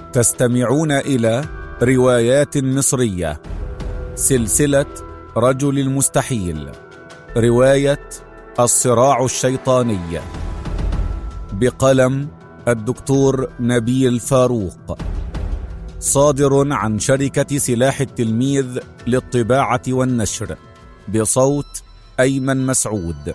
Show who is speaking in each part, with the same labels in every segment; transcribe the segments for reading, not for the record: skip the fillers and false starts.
Speaker 1: تستمعون إلى روايات مصرية، سلسلة رجل المستحيل، رواية الصراع الشيطاني، بقلم الدكتور نبيل فاروق، صادر عن شركة سلاح التلميذ للطباعة والنشر، بصوت أيمن مسعود.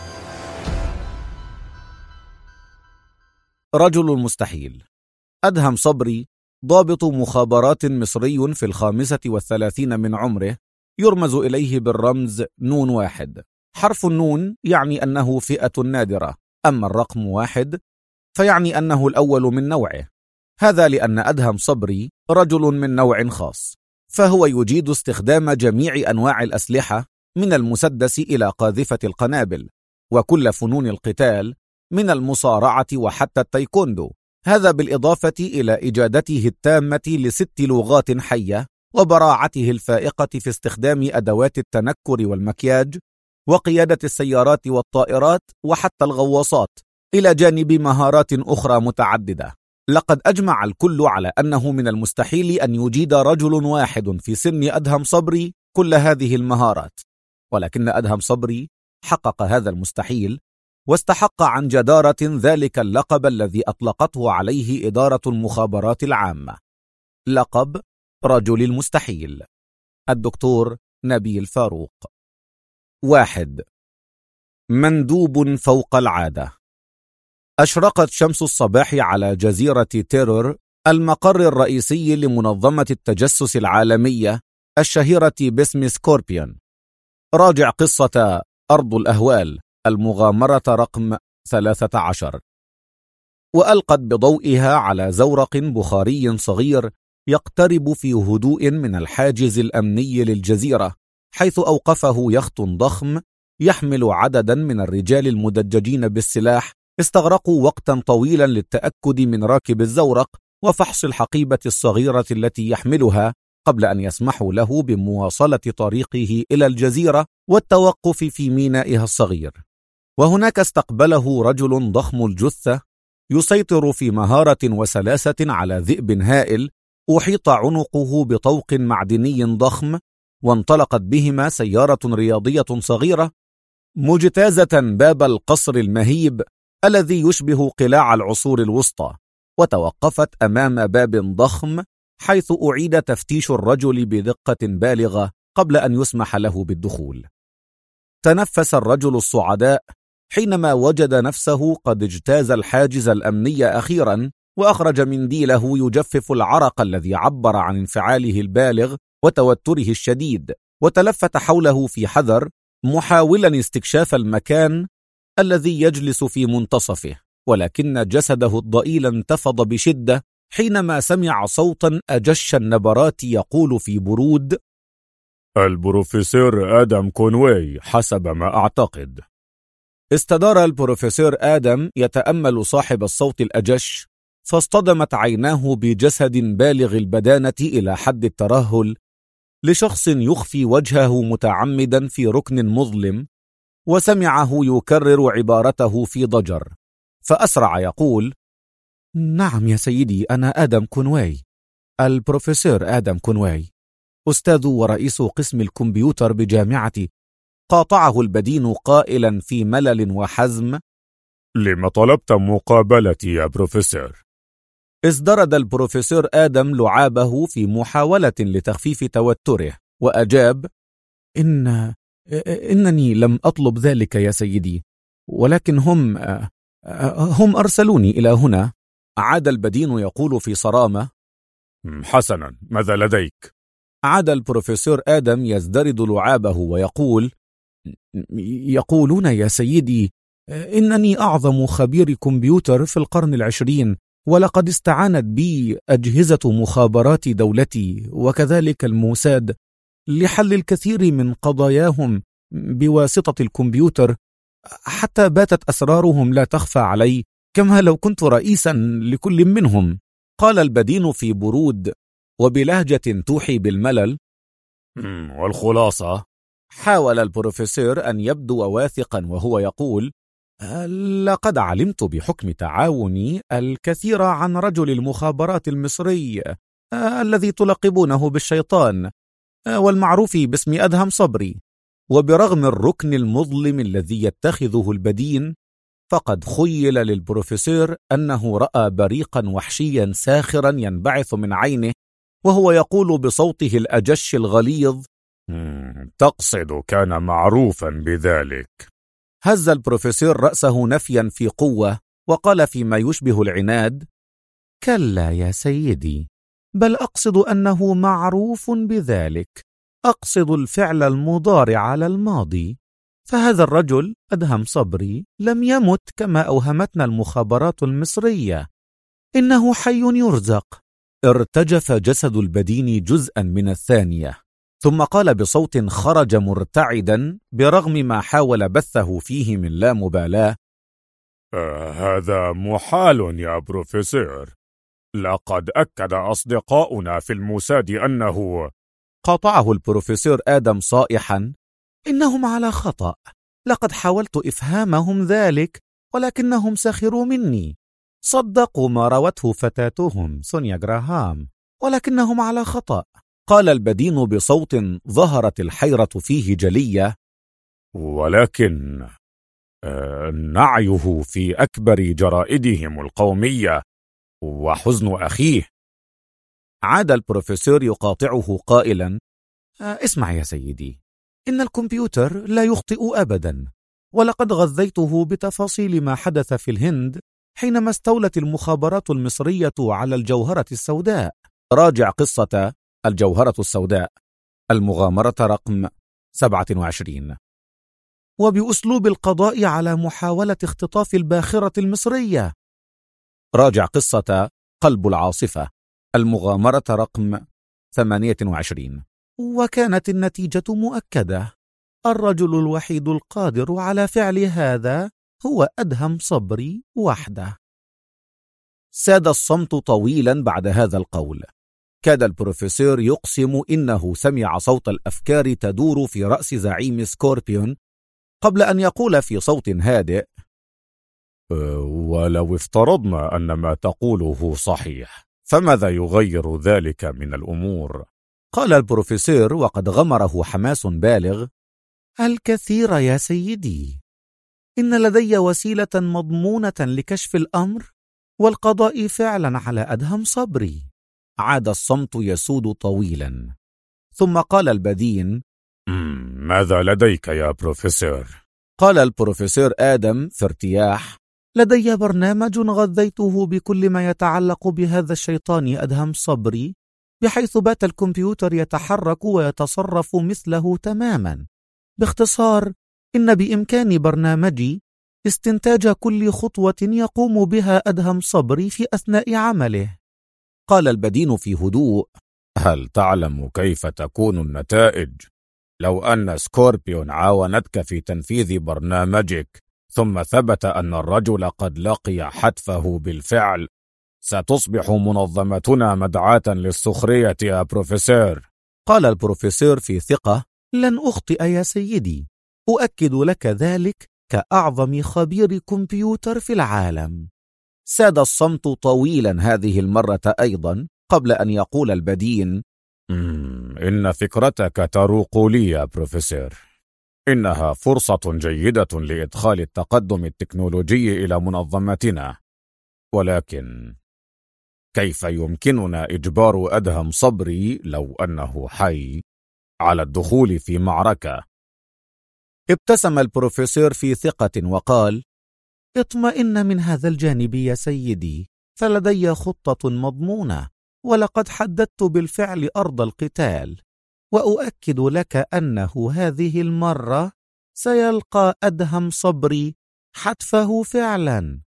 Speaker 1: رجل المستحيل. أدهم صبري ضابط مخابرات مصري في 35 من عمره، يرمز إليه بالرمز نون 1. حرف النون يعني أنه فئة نادرة، أما الرقم 1 فيعني أنه الأول من نوعه. هذا لأن أدهم صبري رجل من نوع خاص، فهو يجيد استخدام جميع أنواع الأسلحة من المسدس إلى قاذفة القنابل، وكل فنون القتال من المصارعة وحتى التايكوندو. هذا بالإضافة إلى إجادته التامة ل6 لغات حية، وبراعته الفائقة في استخدام أدوات التنكر والمكياج، وقيادة السيارات والطائرات وحتى الغواصات، إلى جانب مهارات أخرى متعددة. لقد أجمع الكل على أنه من المستحيل أن يجيد رجل واحد في سن أدهم صبري كل هذه المهارات، ولكن أدهم صبري حقق هذا المستحيل، واستحق عن جدارة ذلك اللقب الذي أطلقته عليه إدارة المخابرات العامة، لقب رجل المستحيل. الدكتور نبيل فاروق. 1. مندوب فوق العادة. أشرقت شمس الصباح على جزيرة تيرور، المقر الرئيسي لمنظمة التجسس العالمية الشهيرة باسم سكوربيون. راجع قصة أرض الأهوال، المغامرة رقم 13، وألقت بضوئها على زورق بخاري صغير يقترب في هدوء من الحاجز الأمني للجزيرة، حيث أوقفه يخت ضخم يحمل عددا من الرجال المدججين بالسلاح. استغرقوا وقتا طويلا للتأكد من راكب الزورق وفحص الحقيبة الصغيرة التي يحملها قبل أن يسمحوا له بمواصلة طريقه إلى الجزيرة والتوقف في مينائها الصغير. وهناك استقبله رجل ضخم الجثة يسيطر في مهارة وسلاسة على ذئب هائل، أحيط عنقه بطوق معدني ضخم، وانطلقت بهما سيارة رياضية صغيرة مجتازة باب القصر المهيب الذي يشبه قلاع العصور الوسطى، وتوقفت أمام باب ضخم، حيث أعيد تفتيش الرجل بدقة بالغة قبل أن يسمح له بالدخول. تنفس الرجل الصعداء حينما وجد نفسه قد اجتاز الحاجز الأمني أخيرا، وأخرج منديله يجفف العرق الذي عبر عن انفعاله البالغ وتوتره الشديد، وتلفت حوله في حذر، محاولا استكشاف المكان الذي يجلس في منتصفه، ولكن جسده الضئيل انتفض بشدة حينما سمع صوتا أجش النبرات يقول في برود:
Speaker 2: البروفيسور آدم كونواي حسب ما أعتقد.
Speaker 1: استدار البروفيسور آدم يتأمل صاحب الصوت الأجش، فاصطدمت عيناه بجسد بالغ البدانة إلى حد الترهل لشخص يخفي وجهه متعمدا في ركن مظلم، وسمعه يكرر عبارته في ضجر، فأسرع يقول: نعم يا سيدي، أنا آدم كونواي، البروفيسور آدم كونواي، أستاذ ورئيس قسم الكمبيوتر بجامعتي. قاطعه البدين قائلا في ملل وحزم:
Speaker 2: لما طلبت مقابلتي يا بروفيسور؟
Speaker 1: ازدرد البروفيسور آدم لعابه في محاولة لتخفيف توتره، وأجاب: إنني لم أطلب ذلك يا سيدي، ولكن هم أرسلوني إلى هنا. عاد البدين يقول في صرامة:
Speaker 2: حسنا، ماذا لديك؟
Speaker 1: عاد البروفيسور آدم يزدرد لعابه ويقول: يقولون يا سيدي إنني أعظم خبير كمبيوتر في القرن 20، ولقد استعانت بي أجهزة مخابرات دولتي وكذلك الموساد لحل الكثير من قضاياهم بواسطة الكمبيوتر، حتى باتت أسرارهم لا تخفى علي، كما لو كنت رئيسا لكل منهم. قال البدين في برود وبلهجة توحي بالملل:
Speaker 2: والخلاصة؟
Speaker 1: حاول البروفيسور أن يبدو واثقا وهو يقول: لقد علمت بحكم تعاوني الكثير عن رجل المخابرات المصري الذي تلقبونه بالشيطان والمعروف باسم أدهم صبري، وبرغم الركن المظلم الذي يتخذه البدين، فقد خيل للبروفيسور أنه رأى بريقا وحشيا ساخرا ينبعث من عينه وهو يقول بصوته الأجش الغليظ:
Speaker 2: تقصد كان معروفا بذلك؟
Speaker 1: هز البروفيسور رأسه نفيا في قوة وقال فيما يشبه العناد: كلا يا سيدي، بل أقصد أنه معروف بذلك، أقصد الفعل المضارع على الماضي، فهذا الرجل أدهم صبري لم يمت كما أوهمتنا المخابرات المصرية، إنه حي يرزق. ارتجف جسد البدين جزءا من الثانية، ثم قال بصوت خرج مرتعدا برغم ما حاول بثه فيه من لا مبالاة:
Speaker 2: هذا محال يا بروفيسور، لقد أكد أصدقاؤنا في الموساد أنه...
Speaker 1: قاطعه البروفيسور آدم صائحا: إنهم على خطأ، لقد حاولت إفهامهم ذلك ولكنهم سخروا مني، صدقوا ما روته فتاتهم سونيا جراهام، ولكنهم على خطأ. قال البدين بصوت ظهرت الحيرة فيه جلية:
Speaker 2: ولكن نعيه في أكبر جرائدهم القومية وحزن أخيه.
Speaker 1: عاد البروفيسور يقاطعه قائلا: اسمع يا سيدي، إن الكمبيوتر لا يخطئ أبدا، ولقد غذيته بتفاصيل ما حدث في الهند حينما استولت المخابرات المصرية على الجوهرة السوداء. راجع قصة الجوهرة السوداء، المغامرة رقم 27، وبأسلوب القضاء على محاولة اختطاف الباخرة المصرية. راجع قصة قلب العاصفة، المغامرة رقم 28، وكانت النتيجة مؤكدة، الرجل الوحيد القادر على فعل هذا هو أدهم صبري وحده. ساد الصمت طويلا بعد هذا القول، كاد البروفيسور يقسم إنه سمع صوت الأفكار تدور في رأس زعيم سكوربيون قبل أن يقول في صوت هادئ:
Speaker 2: ولو افترضنا أن ما تقوله صحيح، فماذا يغير ذلك من الأمور؟
Speaker 1: قال البروفيسور وقد غمره حماس بالغ: الكثير يا سيدي، إن لدي وسيلة مضمونة لكشف الأمر والقضاء فعلا على أدهم صبري. عاد الصمت يسود طويلا، ثم قال البدين:
Speaker 2: ماذا لديك يا بروفيسور؟
Speaker 1: قال البروفيسور آدم في ارتياح: لدي برنامج غذيته بكل ما يتعلق بهذا الشيطان أدهم صبري، بحيث بات الكمبيوتر يتحرك ويتصرف مثله تماما. باختصار، إن بإمكان برنامجي استنتاج كل خطوة يقوم بها أدهم صبري في أثناء عمله. قال البدين في هدوء:
Speaker 2: هل تعلم كيف تكون النتائج لو أن سكوربيون عاونتك في تنفيذ برنامجك ثم ثبت أن الرجل قد لقي حتفه بالفعل؟ ستصبح منظمتنا مدعاة للسخرية يا بروفيسور.
Speaker 1: قال البروفيسور في ثقة: لن أخطئ يا سيدي، أؤكد لك ذلك كأعظم خبير كمبيوتر في العالم. ساد الصمت طويلا هذه المرة أيضا قبل أن يقول البدين:
Speaker 2: إن فكرتك تروق لي يا بروفيسور، إنها فرصة جيدة لإدخال التقدم التكنولوجي إلى منظمتنا، ولكن كيف يمكننا إجبار أدهم صبري لو أنه حي على الدخول في معركة؟
Speaker 1: ابتسم البروفيسور في ثقة وقال: اطمئن من هذا الجانب يا سيدي، فلدي خطة مضمونة، ولقد حددت بالفعل أرض القتال، وأؤكد لك أنه هذه المرة سيلقى أدهم صبري حتفه فعلا.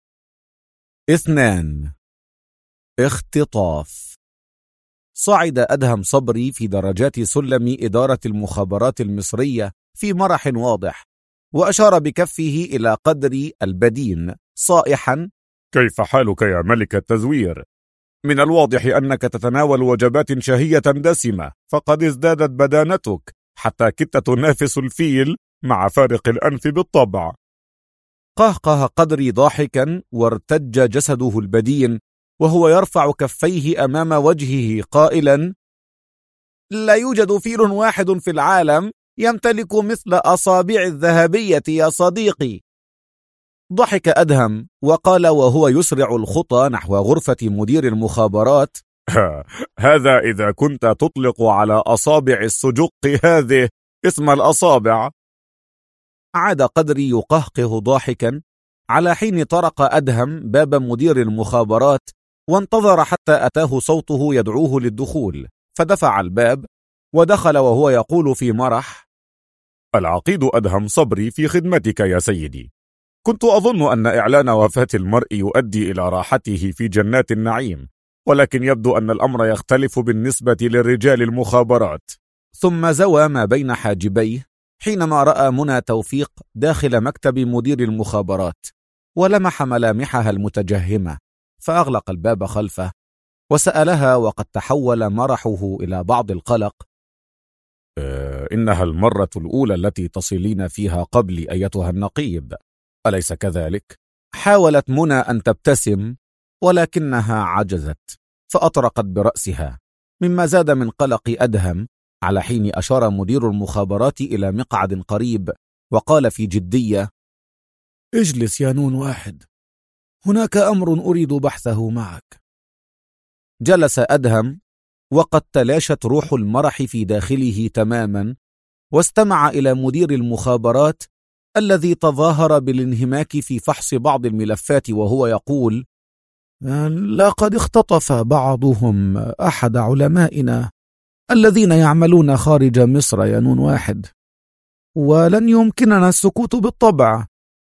Speaker 1: 2. اختطاف. صعد أدهم صبري في درجات سلم إدارة المخابرات المصرية في مرح واضح، وأشار بكفه إلى قدر البدين صائحا:
Speaker 2: كيف حالك يا ملك التزوير؟ من الواضح أنك تتناول وجبات شهية دسمة، فقد ازدادت بدانتك حتى كدت تنافس الفيل مع فارق الأنف بالطبع.
Speaker 1: قهقه قدري ضاحكا وارتج جسده البدين وهو يرفع كفيه أمام وجهه قائلا: لا يوجد فيل واحد في العالم يمتلك مثل أصابع الذهبية يا صديقي. ضحك أدهم وقال وهو يسرع الخطى نحو غرفة مدير المخابرات:
Speaker 2: هذا إذا كنت تطلق على أصابع السجق هذه اسم الأصابع.
Speaker 1: عاد قدري يقهقه ضاحكا على حين طرق أدهم باب مدير المخابرات وانتظر حتى أتاه صوته يدعوه للدخول، فدفع الباب ودخل وهو يقول في مرح:
Speaker 2: العقيد أدهم صبري في خدمتك يا سيدي. كنت أظن أن إعلان وفاة المرء يؤدي إلى راحته في جنات النعيم، ولكن يبدو أن الأمر يختلف بالنسبة للرجال المخابرات.
Speaker 1: ثم زوى ما بين حاجبيه حينما رأى منى توفيق داخل مكتب مدير المخابرات ولمح ملامحها المتجهمة، فأغلق الباب خلفه وسألها وقد تحول مرحه إلى بعض القلق:
Speaker 2: إنها المرة الأولى التي تصلين فيها قبلي أيتها النقيب، أليس كذلك؟
Speaker 1: حاولت منى أن تبتسم ولكنها عجزت، فأطرقت برأسها، مما زاد من قلق أدهم، على حين أشار مدير المخابرات إلى مقعد قريب وقال في جدية: اجلس يا نون واحد، هناك أمر أريد بحثه معك. جلس أدهم وقد تلاشت روح المرح في داخله تماما، واستمع إلى مدير المخابرات الذي تظاهر بالانهماك في فحص بعض الملفات وهو يقول: لقد اختطف بعضهم أحد علمائنا الذين يعملون خارج مصر يا نون واحد، ولن يمكننا السكوت بالطبع.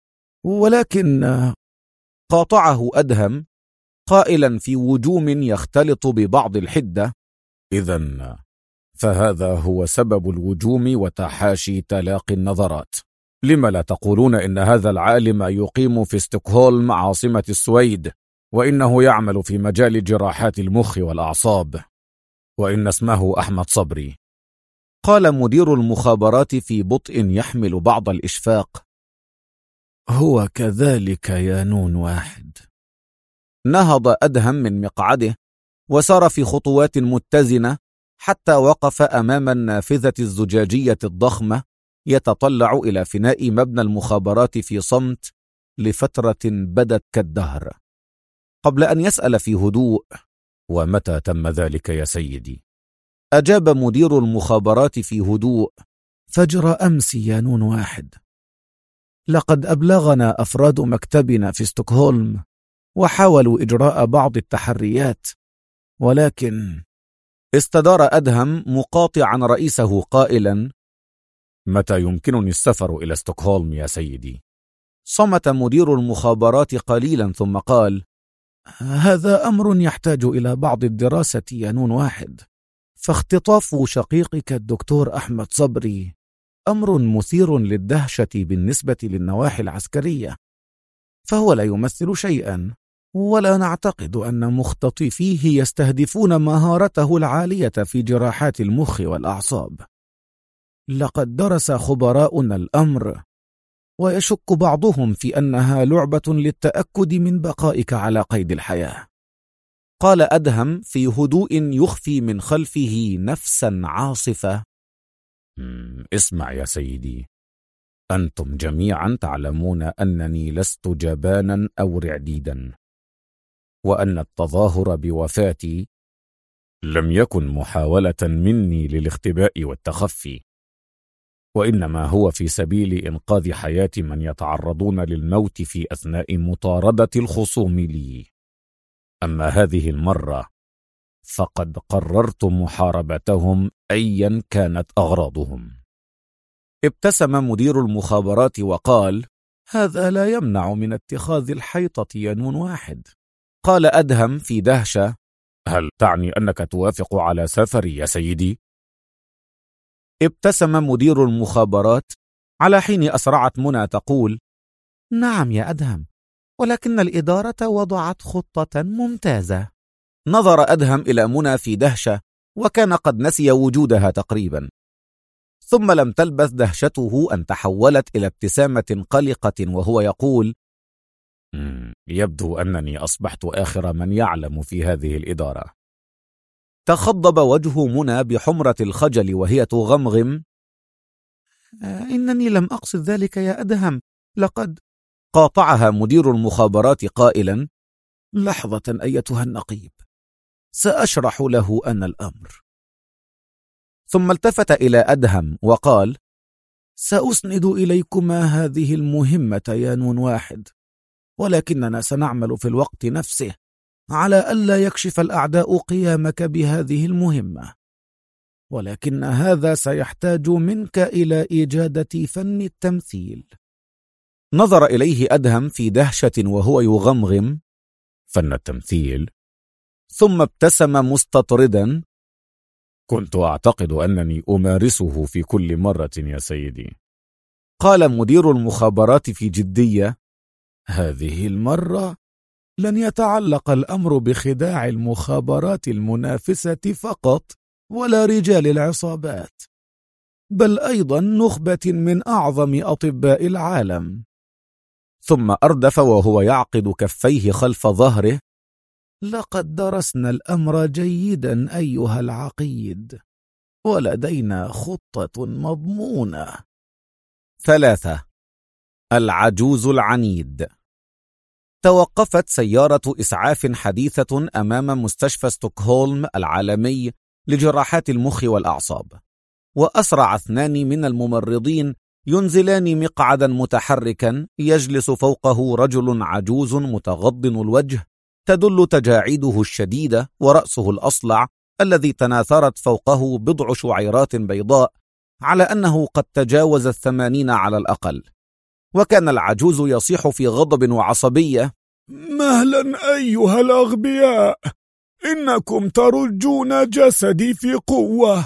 Speaker 1: ولكن قاطعه أدهم قائلا في وجوم يختلط ببعض الحدة:
Speaker 2: إذن فهذا هو سبب الوجوم وتحاشي تلاقي النظرات. لما لا تقولون إن هذا العالم يقيم في ستوكهولم عاصمة السويد، وإنه يعمل في مجال جراحات المخ والأعصاب، وإن اسمه أحمد صبري؟
Speaker 1: قال مدير المخابرات في بطء يحمل بعض الإشفاق: هو كذلك يا نون واحد. نهض أدهم من مقعده وسار في خطوات متزنة حتى وقف أمام النافذة الزجاجية الضخمة يتطلع إلى فناء مبنى المخابرات في صمت لفترة بدت كالدهر، قبل أن يسأل في هدوء:
Speaker 2: ومتى تم ذلك يا سيدي؟
Speaker 1: أجاب مدير المخابرات في هدوء: فجر أمس يا نون واحد. لقد أبلغنا أفراد مكتبنا في ستوكهولم وحاولوا إجراء بعض التحريات، ولكن... استدار أدهم مقاطعا رئيسه قائلا:
Speaker 2: متى يمكنني السفر إلى ستوكهولم يا سيدي؟
Speaker 1: صمت مدير المخابرات قليلا ثم قال: هذا أمر يحتاج إلى بعض الدراسة يا نون واحد، فاختطاف شقيقك الدكتور أحمد صبري أمر مثير للدهشة بالنسبة للنواحي العسكرية، فهو لا يمثل شيئا، ولا نعتقد أن مختطفيه يستهدفون مهارته العالية في جراحات المخ والأعصاب. لقد درس خبراؤنا الأمر، ويشك بعضهم في أنها لعبة للتأكد من بقائك على قيد الحياة. قال أدهم في هدوء يخفي من خلفه نفسا عاصفة:
Speaker 2: اسمع يا سيدي، أنتم جميعا تعلمون أنني لست جبانا أو رعديدا، وأن التظاهر بوفاتي لم يكن محاولة مني للاختباء والتخفي، وإنما هو في سبيل إنقاذ حياة من يتعرضون للموت في أثناء مطاردة الخصوم لي. أما هذه المرة فقد قررت محاربتهم أيا كانت أغراضهم.
Speaker 1: ابتسم مدير المخابرات وقال: هذا لا يمنع من اتخاذ الحيطة يا نون واحد. قال أدهم في دهشة:
Speaker 2: هل تعني أنك توافق على سفري يا سيدي؟
Speaker 1: ابتسم مدير المخابرات على حين أسرعت منى تقول: نعم يا أدهم، ولكن الإدارة وضعت خطة ممتازة. نظر أدهم إلى منى في دهشة، وكان قد نسي وجودها تقريبا، ثم لم تلبث دهشته أن تحولت إلى ابتسامة قلقة وهو يقول:
Speaker 2: يبدو أنني أصبحت آخر من يعلم في هذه الإدارة.
Speaker 1: تخضب وجه منى بحمرة الخجل وهي تغمغم: إنني لم أقصد ذلك يا أدهم، لقد... قاطعها مدير المخابرات قائلا: لحظة أيتها النقيب، سأشرح له أنا الأمر. ثم التفت إلى أدهم وقال: سأسند إليكما هذه المهمة يا نون واحد، ولكننا سنعمل في الوقت نفسه على ألا يكشف الأعداء قيامك بهذه المهمة، ولكن هذا سيحتاج منك إلى إجادة فن التمثيل. نظر إليه أدهم في دهشة وهو يغمغم:
Speaker 2: فن التمثيل؟
Speaker 1: ثم ابتسم مستطردا:
Speaker 2: كنت أعتقد أنني أمارسه في كل مرة يا سيدي.
Speaker 1: قال مدير المخابرات في جدية:
Speaker 2: هذه المرة لن يتعلق الأمر بخداع المخابرات المنافسة فقط ولا رجال العصابات، بل أيضا نخبة من أعظم أطباء العالم.
Speaker 1: ثم أردف وهو يعقد كفيه خلف ظهره:
Speaker 2: لقد درسنا الأمر جيدا أيها العقيد، ولدينا خطة مضمونة.
Speaker 1: 3. العجوز العنيد. توقفت سيارة إسعاف حديثة أمام مستشفى ستوكهولم العالمي لجراحات المخ والأعصاب، وأسرع 2 من الممرضين ينزلان مقعدا متحركا يجلس فوقه رجل عجوز متغضن الوجه تدل تجاعيده الشديدة ورأسه الأصلع الذي تناثرت فوقه بضع شعيرات بيضاء على أنه قد تجاوز 80 على الأقل. وكان العجوز يصيح في غضب وعصبية:
Speaker 3: مهلا أيها الأغبياء، إنكم ترجون جسدي في قوة.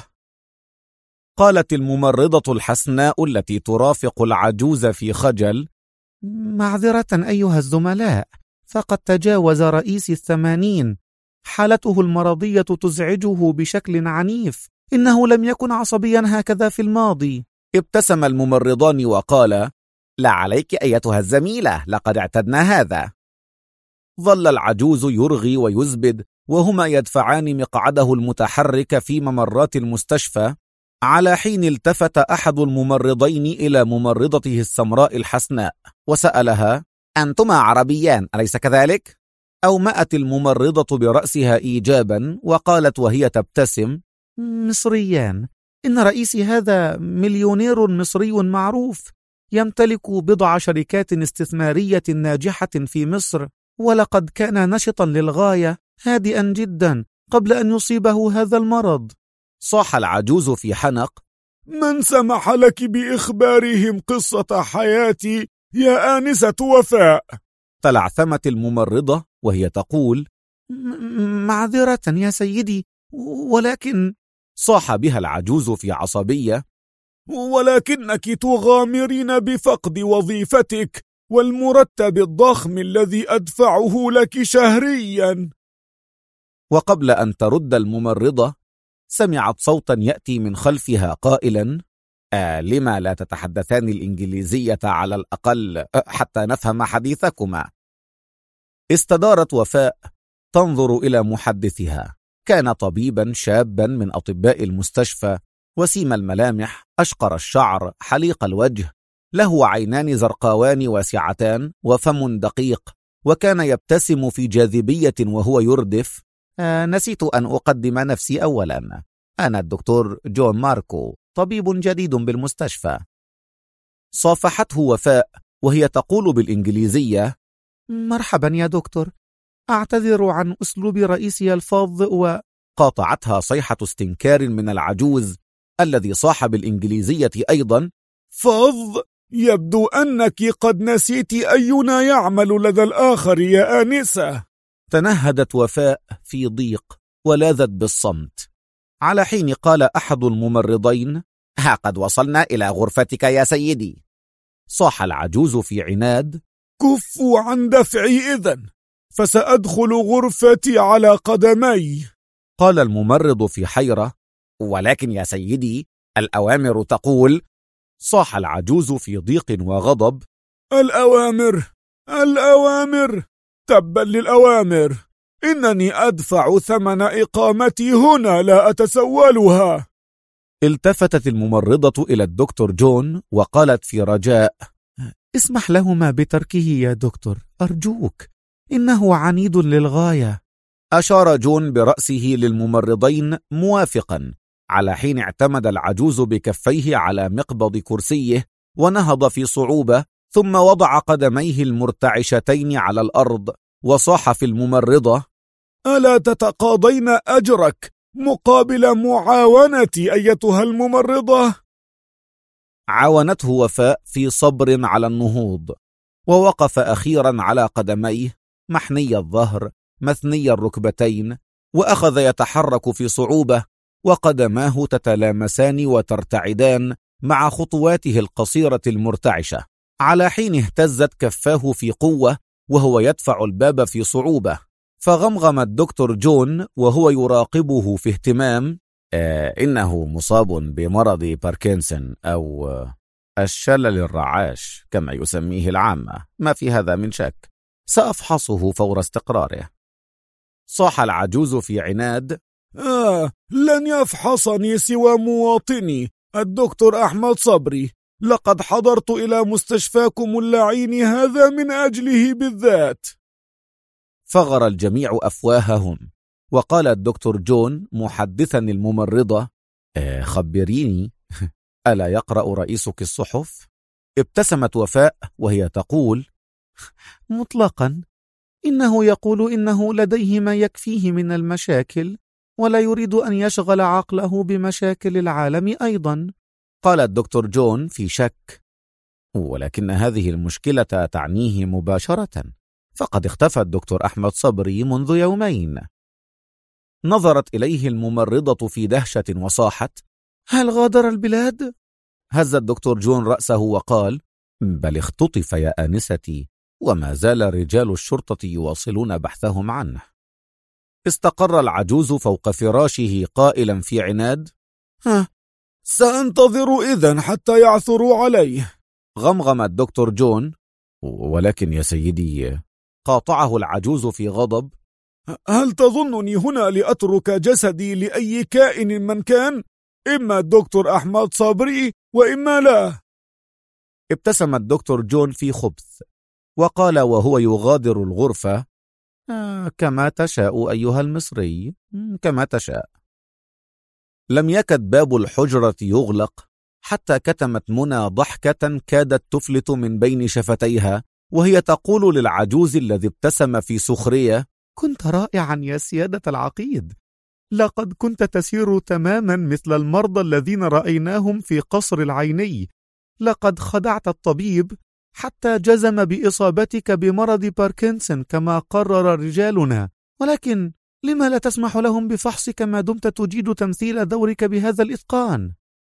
Speaker 1: قالت الممرضة الحسناء التي ترافق العجوز في خجل:
Speaker 4: معذرة أيها الزملاء، فقد تجاوز رئيس 80، حالته المرضية تزعجه بشكل عنيف، إنه لم يكن عصبيا هكذا في الماضي.
Speaker 1: ابتسم الممرضان وقال: لا عليك أيتها الزميلة، لقد اعتدنا هذا. ظل العجوز يرغي ويزبد وهما يدفعان مقعده المتحرك في ممرات المستشفى، على حين التفت أحد الممرضين إلى ممرضته السمراء الحسناء وسألها: أنتما عربيان أليس كذلك؟ أومأت الممرضة برأسها إيجابا وقالت وهي تبتسم:
Speaker 4: مصريان، إن رئيسي هذا مليونير مصري معروف، يمتلك بضع شركات استثمارية ناجحة في مصر، ولقد كان نشطا للغاية، هادئا جدا قبل أن يصيبه هذا المرض.
Speaker 1: صاح العجوز في حنق:
Speaker 3: من سمح لك بإخبارهم قصة حياتي يا آنسة وفاء؟
Speaker 1: تلعثمت الممرضة وهي تقول:
Speaker 4: معذرة يا سيدي، ولكن...
Speaker 1: صاح بها العجوز في عصبية:
Speaker 3: ولكنك تغامرين بفقد وظيفتك والمرتب الضخم الذي أدفعه لك شهريا.
Speaker 1: وقبل أن ترد الممرضة سمعت صوتا يأتي من خلفها قائلا: لما لا تتحدثان الإنجليزية على الأقل حتى نفهم حديثكما؟ استدارت وفاء تنظر إلى محدثها. كان طبيبا شابا من أطباء المستشفى، وسيم الملامح، أشقر الشعر، حليق الوجه، له عينان زرقاوان واسعتان وفم دقيق، وكان يبتسم في جاذبية وهو يردف: نسيت أن أقدم نفسي أولا، أنا الدكتور جون ماركو، طبيب جديد بالمستشفى. صافحته وفاء وهي تقول بالإنجليزية:
Speaker 4: مرحبا يا دكتور، أعتذر عن أسلوب رئيسي الفظ.
Speaker 1: قاطعتها صيحة استنكار من العجوز الذي صاح بالإنجليزية أيضا:
Speaker 3: فظ؟ يبدو أنك قد نسيت أينا يعمل لدى الآخر يا آنسة.
Speaker 1: تنهدت وفاء في ضيق ولاذت بالصمت، على حين قال أحد الممرضين: ها قد وصلنا إلى غرفتك يا سيدي. صاح العجوز في عناد:
Speaker 3: كفوا عن دفعي إذن، فسأدخل غرفتي على قدمي.
Speaker 1: قال الممرض في حيرة: ولكن يا سيدي الأوامر تقول. صاح العجوز في ضيق وغضب:
Speaker 3: الأوامر الأوامر؟ تبا للأوامر، إنني أدفع ثمن إقامتي هنا، لا أتسولها.
Speaker 1: التفتت الممرضة إلى الدكتور جون وقالت في رجاء:
Speaker 4: اسمح لهما بتركه يا دكتور، أرجوك، إنه عنيد للغاية.
Speaker 1: أشار جون برأسه للممرضين موافقا، على حين اعتمد العجوز بكفيه على مقبض كرسيه ونهض في صعوبة، ثم وضع قدميه المرتعشتين على الأرض وصاح في الممرضة:
Speaker 3: ألا تتقاضين أجرك مقابل معاونتي أيتها الممرضة؟
Speaker 1: عاونته وفاء في صبر على النهوض، ووقف أخيرا على قدميه محني الظهر مثني الركبتين، وأخذ يتحرك في صعوبة، وقدماه تتلامسان وترتعدان مع خطواته القصيرة المرتعشة، على حين اهتزت كفاه في قوة وهو يدفع الباب في صعوبة. فغمغم الدكتور جون وهو يراقبه في اهتمام: إنه مصاب بمرض باركنسون أو الشلل الرعاش كما يسميه العامة، ما في هذا من شك، سأفحصه فور استقراره. صاح العجوز في عناد:
Speaker 3: لن يفحصني سوى مواطني الدكتور أحمد صبري، لقد حضرت إلى مستشفاكم اللعين هذا من أجله بالذات.
Speaker 1: فغر الجميع أفواههم، وقال الدكتور جون محدثا الممرضة: خبريني، ألا يقرأ رئيسك الصحف؟ ابتسمت وفاء وهي تقول:
Speaker 4: مطلقا، إنه يقول إنه لديه ما يكفيه من المشاكل، ولا يريد أن يشغل عقله بمشاكل العالم أيضا.
Speaker 1: قال الدكتور جون في شك: ولكن هذه المشكلة تعنيه مباشرة، فقد اختفى الدكتور أحمد صبري منذ يومين. نظرت إليه الممرضة في دهشة وصاحت:
Speaker 4: هل غادر البلاد؟
Speaker 1: هز الدكتور جون رأسه وقال: بل اختطف يا آنستي، وما زال رجال الشرطة يواصلون بحثهم عنه. استقر العجوز فوق فراشه قائلا في عناد:
Speaker 3: سأنتظر إذن حتى يعثروا عليه.
Speaker 1: غمغم الدكتور جون: ولكن يا سيدي، قاطعه العجوز في غضب:
Speaker 3: هل تظنني هنا لأترك جسدي لأي كائن من كان؟ إما الدكتور أحمد صبري وإما لا.
Speaker 1: ابتسم الدكتور جون في خبث وقال وهو يغادر الغرفة: كما تشاء أيها المصري، كما تشاء. لم يكد باب الحجرة يغلق حتى كتمت منى ضحكة كادت تفلت من بين شفتيها، وهي تقول للعجوز الذي ابتسم في سخرية:
Speaker 4: كنت رائعا يا سيادة العقيد، لقد كنت تسير تماما مثل المرضى الذين رأيناهم في قصر العيني. لقد خدعت الطبيب حتى جزم بإصابتك بمرض باركنسون كما قرر رجالنا، ولكن لما لا تسمح لهم بفحصك ما دمت تجيد تمثيل دورك بهذا الإتقان؟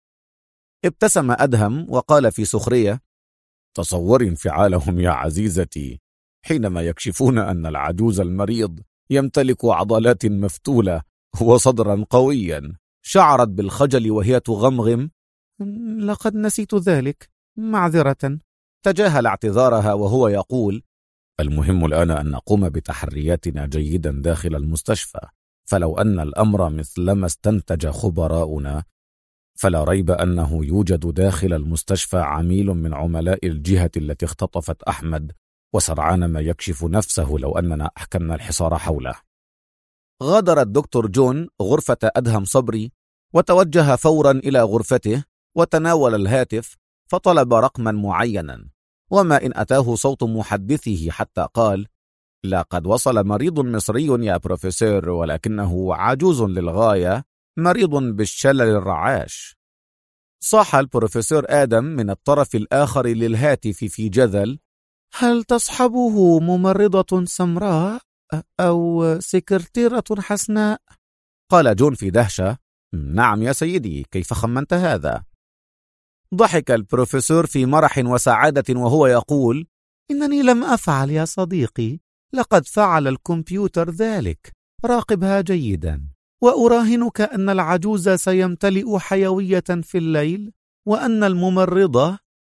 Speaker 1: ابتسم أدهم وقال في سخرية: تصور انفعالهم يا عزيزتي حينما يكشفون أن العجوز المريض يمتلك عضلات مفتولة وصدرا قويا. شعرت بالخجل وهي تغمغم:
Speaker 4: لقد نسيت ذلك، معذرة.
Speaker 1: تجاهل اعتذارها وهو يقول: المهم الآن أن نقوم بتحرياتنا جيدا داخل المستشفى، فلو أن الأمر مثلما استنتج خبراؤنا، فلا ريب أنه يوجد داخل المستشفى عميل من عملاء الجهة التي اختطفت أحمد، وسرعان ما يكشف نفسه لو أننا أحكمنا الحصار حوله. غادر الدكتور جون غرفة أدهم صبري وتوجه فورا إلى غرفته، وتناول الهاتف فطلب رقما معينا، وما إن أتاه صوت محدثه حتى قال: لقد وصل مريض مصري يا بروفيسور، ولكنه عجوز للغاية، مريض بالشلل الرعاش. صاح البروفيسور آدم من الطرف الآخر للهاتف في جذل:
Speaker 4: هل تصحبه ممرضة سمراء أو سكرتيرة حسناء؟
Speaker 1: قال جون في دهشة: نعم يا سيدي، كيف خمنت هذا؟ ضحك البروفيسور في مرح وسعادة وهو يقول:
Speaker 4: إنني لم أفعل يا صديقي، لقد فعل الكمبيوتر ذلك، راقبها جيدا، وأراهنك أن العجوز سيمتلئ حيوية في الليل، وأن الممرضة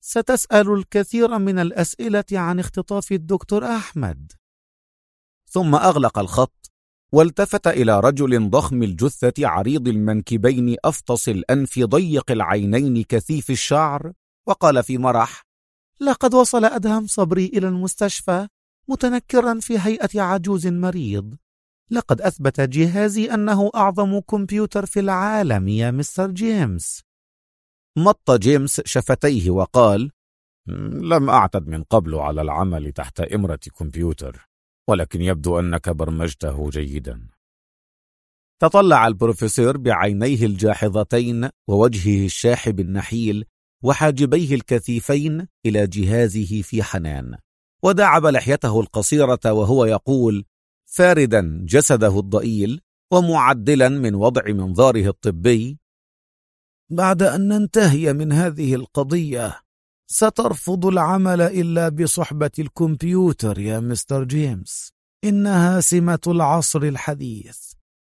Speaker 4: ستسأل الكثير من الأسئلة عن اختطاف الدكتور أحمد.
Speaker 1: ثم أغلق الخط والتفت إلى رجل ضخم الجثة عريض المنكبين أفطس الأنف ضيق العينين كثيف الشعر، وقال في مرح:
Speaker 4: لقد وصل أدهم صبري إلى المستشفى متنكرا في هيئة عجوز مريض. لقد أثبت جهازي أنه أعظم كمبيوتر في العالم يا مستر جيمس.
Speaker 1: مط جيمس شفتيه وقال:
Speaker 2: لم أعتد من قبل على العمل تحت إمرة كمبيوتر، ولكن يبدو أنك برمجته جيدا.
Speaker 1: تطلع البروفيسور بعينيه الجاحظتين ووجهه الشاحب النحيل وحاجبيه الكثيفين إلى جهازه في حنان، ودعب لحيته القصيرة وهو يقول، فاردا جسده الضئيل ومعدلا من وضع منظاره الطبي:
Speaker 3: بعد أن ننتهي من هذه القضية سترفض العمل إلا بصحبة الكمبيوتر يا مستر جيمس، إنها سمة العصر الحديث.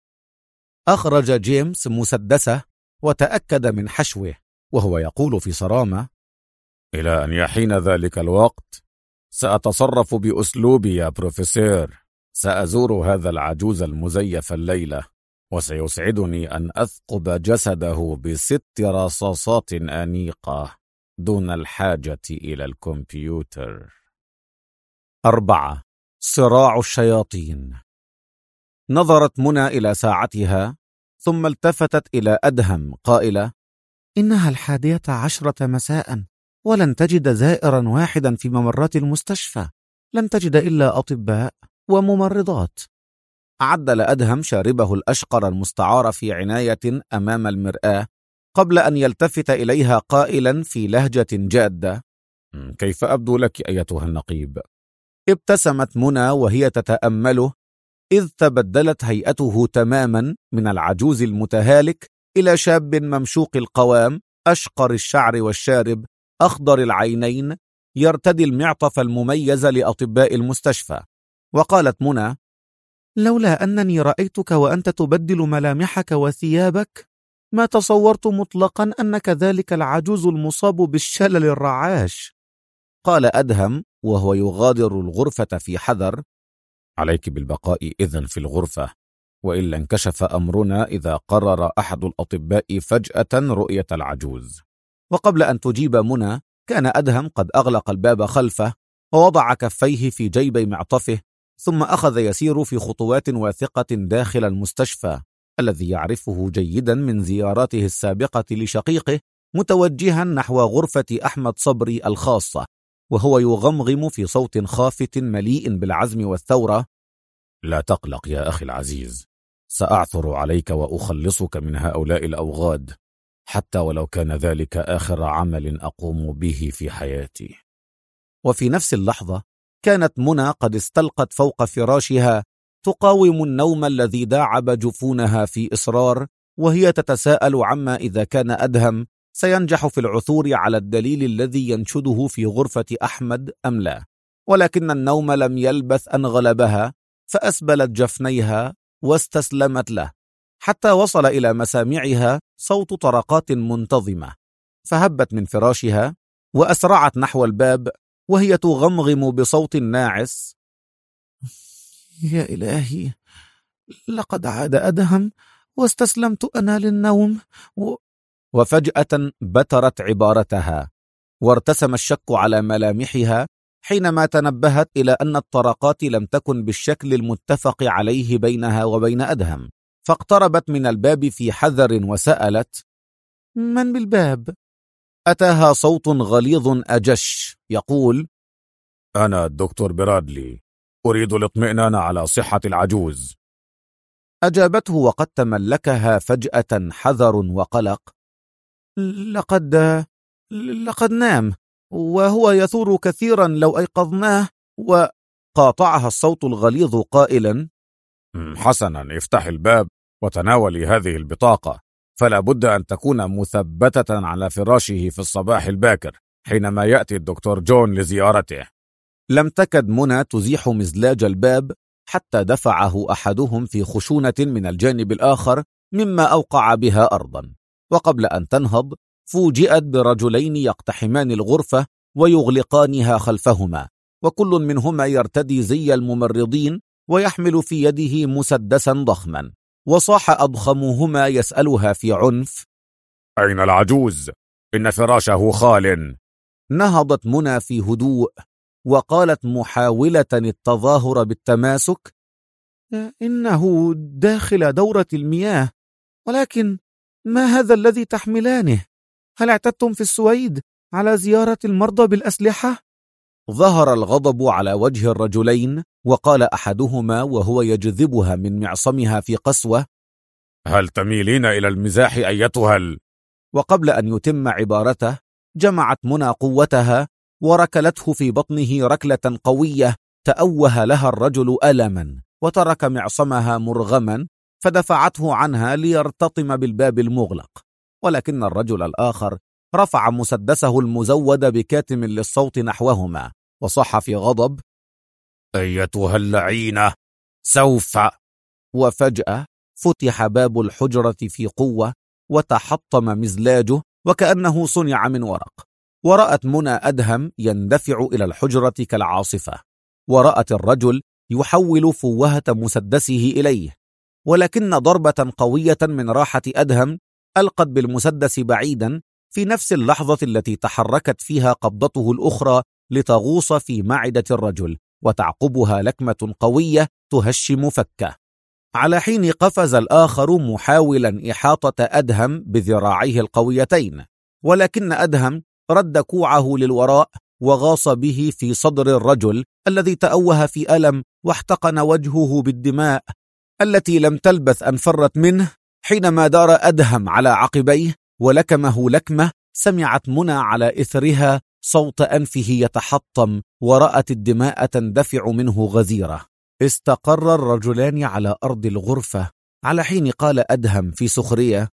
Speaker 1: أخرج جيمس مسدسه وتأكد من حشوه وهو يقول في صرامة:
Speaker 2: إلى أن يحين ذلك الوقت سأتصرف بأسلوبي يا بروفيسور. سأزور هذا العجوز المزيف الليلة، وسيسعدني أن أثقب جسده ب6 رصاصات أنيقة دون الحاجة إلى الكمبيوتر.
Speaker 1: 4. صراع الشياطين. نظرت منى إلى ساعتها ثم التفتت إلى أدهم قائلة:
Speaker 4: إنها 11 مساء ولن تجد زائرا واحدا في ممرات المستشفى، لن تجد إلا أطباء وممرضات.
Speaker 1: عدل أدهم شاربه الأشقر المستعار في عناية أمام المرآة قبل أن يلتفت إليها قائلا في لهجة جادة:
Speaker 2: كيف أبدو لك أيتها النقيب؟
Speaker 1: ابتسمت منى وهي تتأمله، إذ تبدلت هيئته تماما من العجوز المتهالك إلى شاب ممشوق القوام أشقر الشعر والشارب أخضر العينين يرتدي المعطف المميز لأطباء المستشفى. وقالت منى:
Speaker 4: لولا أنني رأيتك وأنت تبدل ملامحك وثيابك ما تصورت مطلقا أنك ذلك العجوز المصاب بالشلل الرعاش.
Speaker 1: قال أدهم وهو يغادر الغرفة في حذر:
Speaker 2: عليك بالبقاء إذن في الغرفة، وإلا انكشف أمرنا إذا قرر أحد الأطباء فجأة رؤية العجوز.
Speaker 1: وقبل أن تجيب منى كان أدهم قد أغلق الباب خلفه ووضع كفيه في جيبي معطفه، ثم أخذ يسير في خطوات واثقة داخل المستشفى الذي يعرفه جيدا من زياراته السابقة لشقيقه، متوجها نحو غرفة أحمد صبري الخاصة وهو يغمغم في صوت خافت مليء بالعزم والثورة:
Speaker 2: لا تقلق يا أخي العزيز، سأعثر عليك وأخلصك من هؤلاء الأوغاد، حتى ولو كان ذلك آخر عمل أقوم به في حياتي.
Speaker 1: وفي نفس اللحظة كانت منى قد استلقت فوق فراشها تقاوم النوم الذي داعب جفونها في إصرار، وهي تتساءل عما إذا كان أدهم سينجح في العثور على الدليل الذي ينشده في غرفة أحمد أم لا. ولكن النوم لم يلبث أن غلبها، فأسبلت جفنيها واستسلمت له حتى وصل إلى مسامعها صوت طرقات منتظمة، فهبت من فراشها وأسرعت نحو الباب وهي تغمغم بصوت ناعس:
Speaker 4: يا إلهي، لقد عاد أدهم واستسلمت أنا للنوم.
Speaker 1: وفجأة بترت عبارتها، وارتسم الشك على ملامحها حينما تنبهت إلى أن الطرقات لم تكن بالشكل المتفق عليه بينها وبين أدهم، فاقتربت من الباب في حذر وسألت:
Speaker 4: من بالباب؟
Speaker 1: أتاها صوت غليظ أجش يقول:
Speaker 2: أنا الدكتور برادلي، أريد الاطمئنان على صحة العجوز.
Speaker 1: أجابته وقد تملكها فجأة حذر وقلق:
Speaker 4: لقد نام وهو يثور كثيرا لو أيقظناه.
Speaker 1: وقاطعها الصوت الغليظ قائلا:
Speaker 2: حسنا، افتح الباب وتناولي هذه البطاقة، فلا بد أن تكون مثبتة على فراشه في الصباح الباكر حينما يأتي الدكتور جون لزيارته.
Speaker 1: لم تكد منى تزيح مزلاج الباب حتى دفعه أحدهم في خشونة من الجانب الآخر مما أوقع بها أرضا، وقبل أن تنهض فوجئت برجلين يقتحمان الغرفة ويغلقانها خلفهما، وكل منهما يرتدي زي الممرضين ويحمل في يده مسدسا ضخما. وصاح أضخمهما يسألها في عنف:
Speaker 2: أين العجوز؟ إن فراشه خال.
Speaker 1: نهضت منى في هدوء وقالت محاولة التظاهر بالتماسك:
Speaker 4: إنه داخل دورة المياه، ولكن ما هذا الذي تحملانه؟ هل اعتدتم في السويد على زيارة المرضى بالأسلحة؟
Speaker 1: ظهر الغضب على وجه الرجلين، وقال أحدهما وهو يجذبها من معصمها في قسوة:
Speaker 2: هل تميلين إلى المزاح أيتها
Speaker 1: وقبل أن يتم عبارته جمعت منى قوتها وركلته في بطنه ركلة قوية تأوه لها الرجل ألما، وترك معصمها مرغما فدفعته عنها ليرتطم بالباب المغلق. ولكن الرجل الآخر رفع مسدسه المزود بكاتم للصوت نحوهما وصح في غضب:
Speaker 2: أيتها اللعينة سوف.
Speaker 1: وفجأة فتح باب الحجرة في قوة وتحطم مزلاجه وكأنه صنع من ورق، ورأت منى أدهم يندفع إلى الحجرة كالعاصفة، ورأت الرجل يحول فوهة مسدسه إليه، ولكن ضربة قوية من راحة أدهم ألقت بالمسدس بعيدا في نفس اللحظة التي تحركت فيها قبضته الأخرى لتغوص في معدة الرجل، وتعقبها لكمة قوية تهشم فكه. على حين قفز الآخر محاولا إحاطة أدهم بذراعيه القويتين، ولكن أدهم رد كوعه للوراء وغاص به في صدر الرجل الذي تأوه في ألم واحتقن وجهه بالدماء التي لم تلبث أن فرت منه. حينما دار أدهم على عقبيه ولكمه لكمة، سمعت منى على إثرها صوت أنفه يتحطم، ورأت الدماء تندفع منه غزيرة. استقر الرجلان على أرض الغرفة، على حين قال أدهم في سخرية: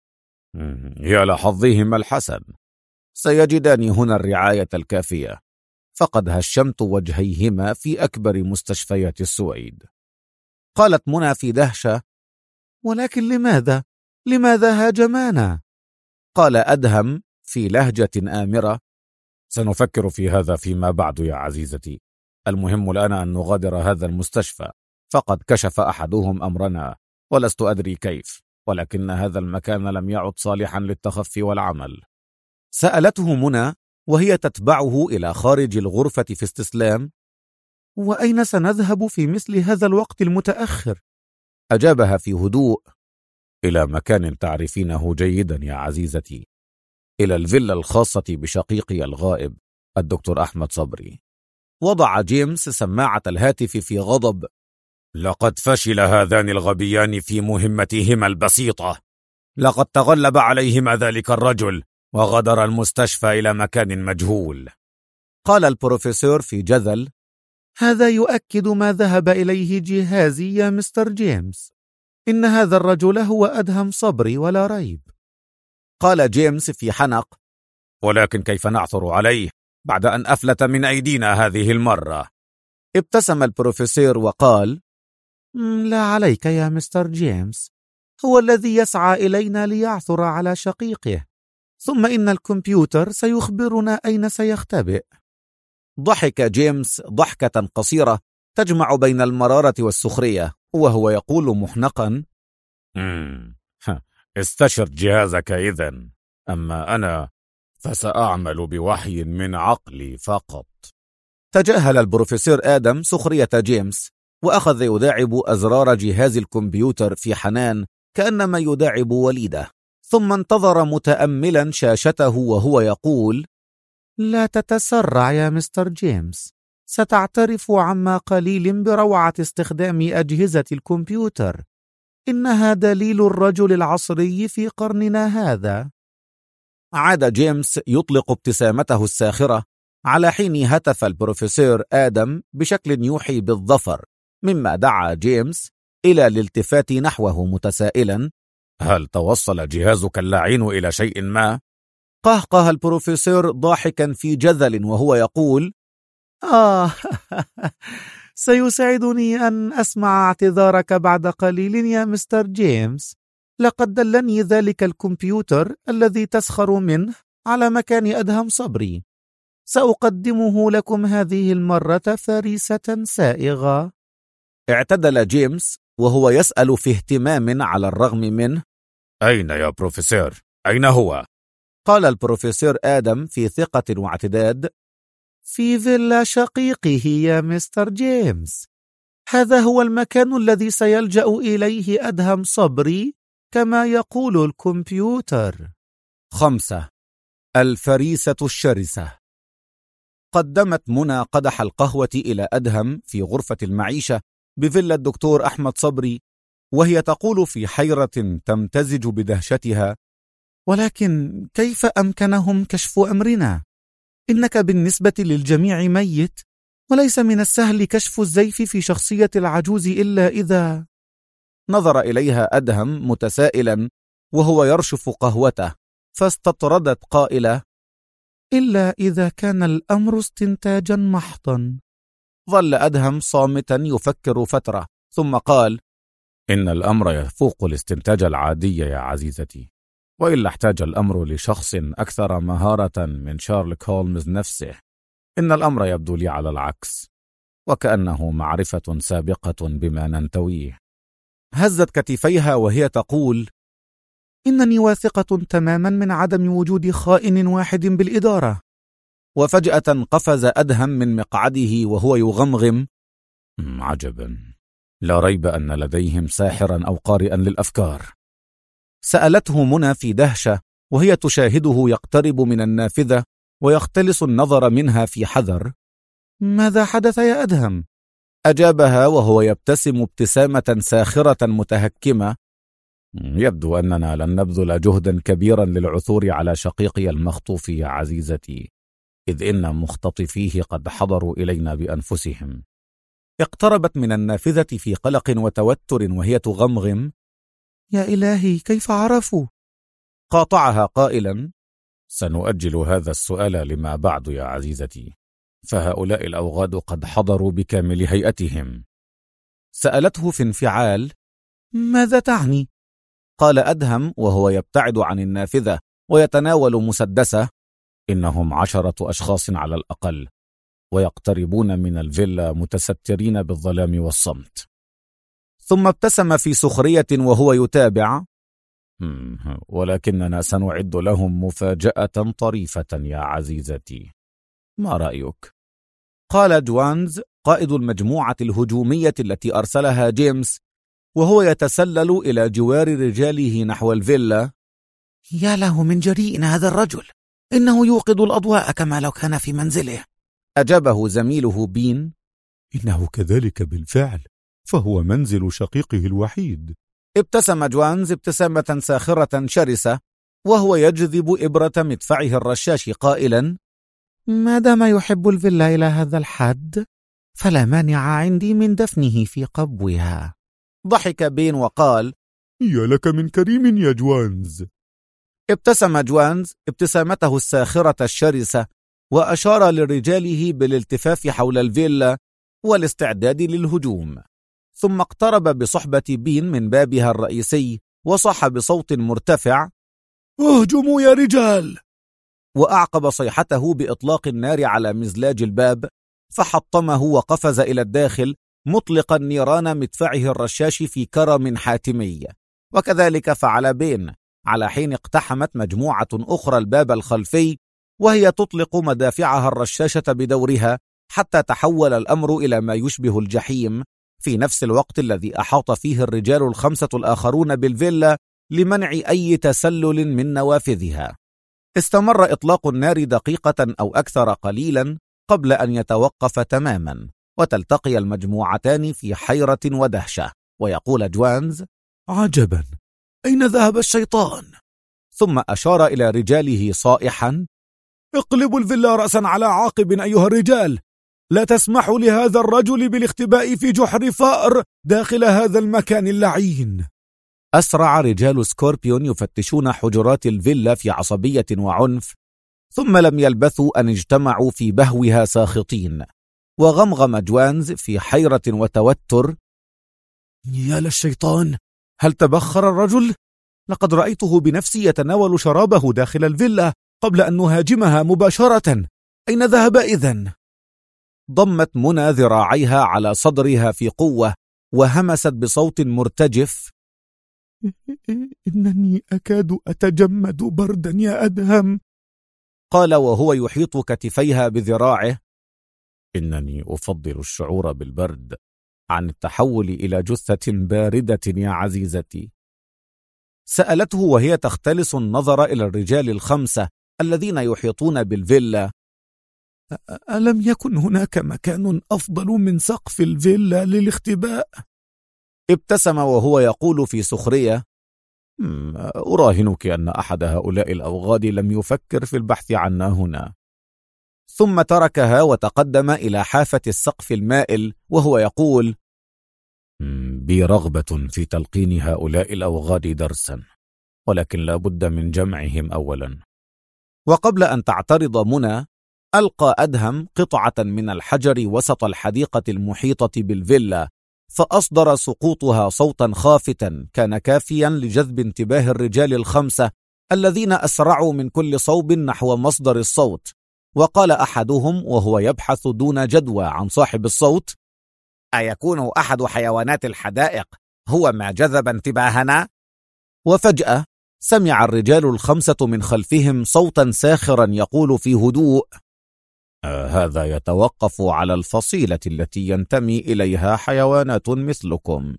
Speaker 2: يا لحظهما الحسن،
Speaker 1: سيجدان هنا الرعاية الكافية، فقد هشمت وجهيهما في أكبر مستشفيات السويد. قالت منى في دهشة:
Speaker 4: ولكن لماذا هاجمانا؟
Speaker 1: قال أدهم في لهجة آمرة:
Speaker 2: سنفكر في هذا فيما بعد يا عزيزتي، المهم الآن أن نغادر هذا المستشفى، فقد كشف أحدهم أمرنا ولست أدري كيف، ولكن هذا المكان لم يعد صالحا للتخفي والعمل.
Speaker 1: سألته منى وهي تتبعه إلى خارج الغرفة في استسلام:
Speaker 4: وأين سنذهب في مثل هذا الوقت المتأخر؟
Speaker 1: أجابها في هدوء:
Speaker 2: إلى مكان تعرفينه جيدا يا عزيزتي،
Speaker 1: إلى الفيلا الخاصة بشقيقي الغائب الدكتور أحمد صبري. وضع جيمس سماعة الهاتف في غضب:
Speaker 2: لقد فشل هذان الغبيان في مهمتهما البسيطة، لقد تغلب عليهما ذلك الرجل وغادر المستشفى إلى مكان مجهول.
Speaker 1: قال البروفيسور في جذل:
Speaker 4: هذا يؤكد ما ذهب إليه جهازي يا مستر جيمس، إن هذا الرجل هو أدهم صبري ولا ريب.
Speaker 1: قال جيمس في حنق:
Speaker 2: ولكن كيف نعثر عليه بعد أن أفلت من أيدينا هذه المرة؟
Speaker 1: ابتسم البروفيسور وقال:
Speaker 4: لا عليك يا مستر جيمس، هو الذي يسعى إلينا ليعثر على شقيقه، ثم إن الكمبيوتر سيخبرنا أين سيختبئ.
Speaker 1: ضحك جيمس ضحكة قصيرة تجمع بين المرارة والسخرية، وهو يقول محنقا:
Speaker 2: استشر جهازك إذن، أما أنا فسأعمل بوحي من عقلي فقط.
Speaker 1: تجاهل البروفيسور آدم سخرية جيمس، وأخذ يداعب أزرار جهاز الكمبيوتر في حنان كأنما يداعب وليده، ثم انتظر متأملا شاشته وهو يقول:
Speaker 4: لا تتسرع يا مستر جيمس، ستعترف عما قليل بروعة استخدام أجهزة الكمبيوتر، إنها دليل الرجل العصري في قرننا هذا.
Speaker 1: عاد جيمس يطلق ابتسامته الساخرة، على حين هتف البروفيسور آدم بشكل يوحي بالظفر، مما دعا جيمس إلى الالتفات نحوه متسائلا:
Speaker 2: هل توصل جهازك اللعين إلى شيء ما؟
Speaker 1: قهقه البروفيسور ضاحكا في جذل وهو يقول:
Speaker 4: سيسعدني أن أسمع اعتذارك بعد قليل يا مستر جيمس، لقد دلني ذلك الكمبيوتر الذي تسخر منه على مكان أدهم صبري. سأقدمه لكم هذه المرة فريسة سائغة.
Speaker 1: اعتدل جيمس وهو يسأل في اهتمام على الرغم منه:
Speaker 2: أين يا بروفيسور؟ أين هو؟
Speaker 1: قال البروفيسور آدم في ثقة واعتداد:
Speaker 4: في فيلا شقيقه يا مستر جيمس. هذا هو المكان الذي سيلجأ إليه أدهم صبري كما يقول الكمبيوتر.
Speaker 1: 5. الفريسة الشرسة. قدمت منى قدح القهوة إلى أدهم في غرفة المعيشة بفيلا الدكتور أحمد صبري، وهي تقول في حيرة تمتزج بدهشتها:
Speaker 4: ولكن كيف أمكنهم كشف أمرنا؟ إنك بالنسبة للجميع ميت، وليس من السهل كشف الزيف في شخصية العجوز إلا إذا...
Speaker 1: نظر إليها أدهم متسائلا وهو يرشف قهوته، فاستطردت قائلة:
Speaker 4: إلا إذا كان الأمر استنتاجا محضا.
Speaker 1: ظل أدهم صامتا يفكر فترة، ثم قال:
Speaker 2: إن الأمر يفوق الاستنتاج العادي يا عزيزتي، وإلا احتاج الأمر لشخص أكثر مهارة من شارلوك هولمز نفسه. إن الأمر يبدو لي على العكس، وكأنه معرفة سابقة بما ننتويه.
Speaker 1: هزت كتفيها وهي تقول:
Speaker 4: إنني واثقة تماما من عدم وجود خائن واحد بالإدارة.
Speaker 1: وفجأة قفز أدهم من مقعده وهو يغمغم:
Speaker 2: عجبا، لا ريب أن لديهم ساحرا أو قارئا للأفكار.
Speaker 1: سألته منى في دهشة وهي تشاهده يقترب من النافذة ويختلس النظر منها في حذر:
Speaker 4: ماذا حدث يا أدهم؟
Speaker 1: أجابها وهو يبتسم ابتسامة ساخرة متهكمة:
Speaker 2: يبدو أننا لن نبذل جهدا كبيرا للعثور على شقيقي المخطوف يا عزيزتي، إذ إن مختطفيه قد حضروا إلينا بأنفسهم.
Speaker 1: اقتربت من النافذة في قلق وتوتر وهي تغمغم:
Speaker 4: يا إلهي، كيف عرفوا؟
Speaker 1: قاطعها قائلا:
Speaker 2: سنؤجل هذا السؤال لما بعد يا عزيزتي، فهؤلاء الأوغاد قد حضروا بكامل هيئتهم.
Speaker 1: سألته في انفعال:
Speaker 4: ماذا تعني؟
Speaker 1: قال أدهم وهو يبتعد عن النافذة ويتناول مسدسه:
Speaker 2: إنهم 10 أشخاص على الأقل، ويقتربون من الفيلا متسترين بالظلام والصمت.
Speaker 1: ثم ابتسم في سخرية وهو يتابع:
Speaker 2: ولكننا سنعد لهم مفاجأة طريفة يا عزيزتي، ما رأيك؟
Speaker 1: قال جوانز قائد المجموعة الهجومية التي أرسلها جيمس وهو يتسلل إلى جوار رجاله نحو الفيلا:
Speaker 3: يا له من جريء هذا الرجل، إنه يوقد الأضواء كما لو كان في منزله.
Speaker 1: أجابه زميله بين:
Speaker 5: إنه كذلك بالفعل، فهو منزل شقيقه الوحيد.
Speaker 1: ابتسم جوانز ابتسامة ساخرة شرسة وهو يجذب إبرة مدفعه الرشاش قائلا:
Speaker 4: ما دام يحب الفيلا إلى هذا الحد، فلا مانع عندي من دفنه في قبوها.
Speaker 1: ضحك بين وقال:
Speaker 5: يا لك من كريم يا جوانز.
Speaker 1: ابتسم جوانز ابتسامته الساخرة الشرسة وأشار لرجاله بالالتفاف حول الفيلا والاستعداد للهجوم، ثم اقترب بصحبة بين من بابها الرئيسي وصاح بصوت مرتفع:
Speaker 3: اهجموا يا رجال!
Speaker 1: وأعقب صيحته بإطلاق النار على مزلاج الباب، فحطمه وقفز إلى الداخل مطلقا نيران مدفعه الرشاش في كرم حاتمي. وكذلك فعل بين، على حين اقتحمت مجموعة أخرى الباب الخلفي وهي تطلق مدافعها الرشاشة بدورها، حتى تحول الأمر إلى ما يشبه الجحيم في نفس الوقت الذي أحاط فيه الرجال 5 الآخرون بالفيلا لمنع أي تسلل من نوافذها. استمر إطلاق النار دقيقة أو أكثر قليلا قبل أن يتوقف تماما، وتلتقي المجموعتان في حيرة ودهشة، ويقول جوانز:
Speaker 3: عجبا، أين ذهب الشيطان؟
Speaker 1: ثم أشار إلى رجاله صائحا:
Speaker 3: اقلبوا الفيلا رأسا على عاقب أيها الرجال، لا تسمحوا لهذا الرجل بالاختباء في جحر فأر داخل هذا المكان اللعين.
Speaker 1: أسرع رجال سكوربيون يفتشون حجرات الفيلا في عصبية وعنف، ثم لم يلبثوا أن اجتمعوا في بهوها ساخطين، وغمغم جوانز في حيرة وتوتر:
Speaker 3: يا للشيطان،
Speaker 1: هل تبخر الرجل؟ لقد رأيته بنفسي يتناول شرابه داخل الفيلا
Speaker 3: قبل أن نهاجمها مباشرة. أين ذهب إذن؟
Speaker 1: ضمت منى ذراعيها على صدرها في قوة وهمست بصوت مرتجف:
Speaker 3: إنني أكاد أتجمد بردا يا أدهم.
Speaker 1: قال وهو يحيط كتفيها بذراعه:
Speaker 2: إنني أفضل الشعور بالبرد عن التحول إلى جثة باردة يا عزيزتي.
Speaker 1: سألته وهي تختلس النظر إلى الرجال ال5 الذين يحيطون بالفيلا:
Speaker 3: ألم يكن هناك مكان أفضل من سقف الفيلا للاختباء؟
Speaker 1: ابتسم وهو يقول في سخرية:
Speaker 2: أراهنك أن أحد هؤلاء الأوغاد لم يفكر في البحث عنا هنا.
Speaker 1: ثم تركها وتقدم إلى حافة السقف المائل وهو يقول:
Speaker 2: بي رغبة في تلقين هؤلاء الأوغاد درسا، ولكن لا بد من جمعهم أولا.
Speaker 1: وقبل أن تعترض منى، ألقى أدهم قطعة من الحجر وسط الحديقة المحيطة بالفيلا، فأصدر سقوطها صوتا خافتا كان كافيا لجذب انتباه الرجال ال5 الذين أسرعوا من كل صوب نحو مصدر الصوت. وقال أحدهم وهو يبحث دون جدوى عن صاحب الصوت: أيكون أحد حيوانات الحدائق هو ما جذب انتباهنا؟ وفجأة سمع الرجال ال5 من خلفهم صوتا ساخرا يقول في هدوء:
Speaker 2: هذا يتوقف على الفصيلة التي ينتمي إليها حيوانات مثلكم.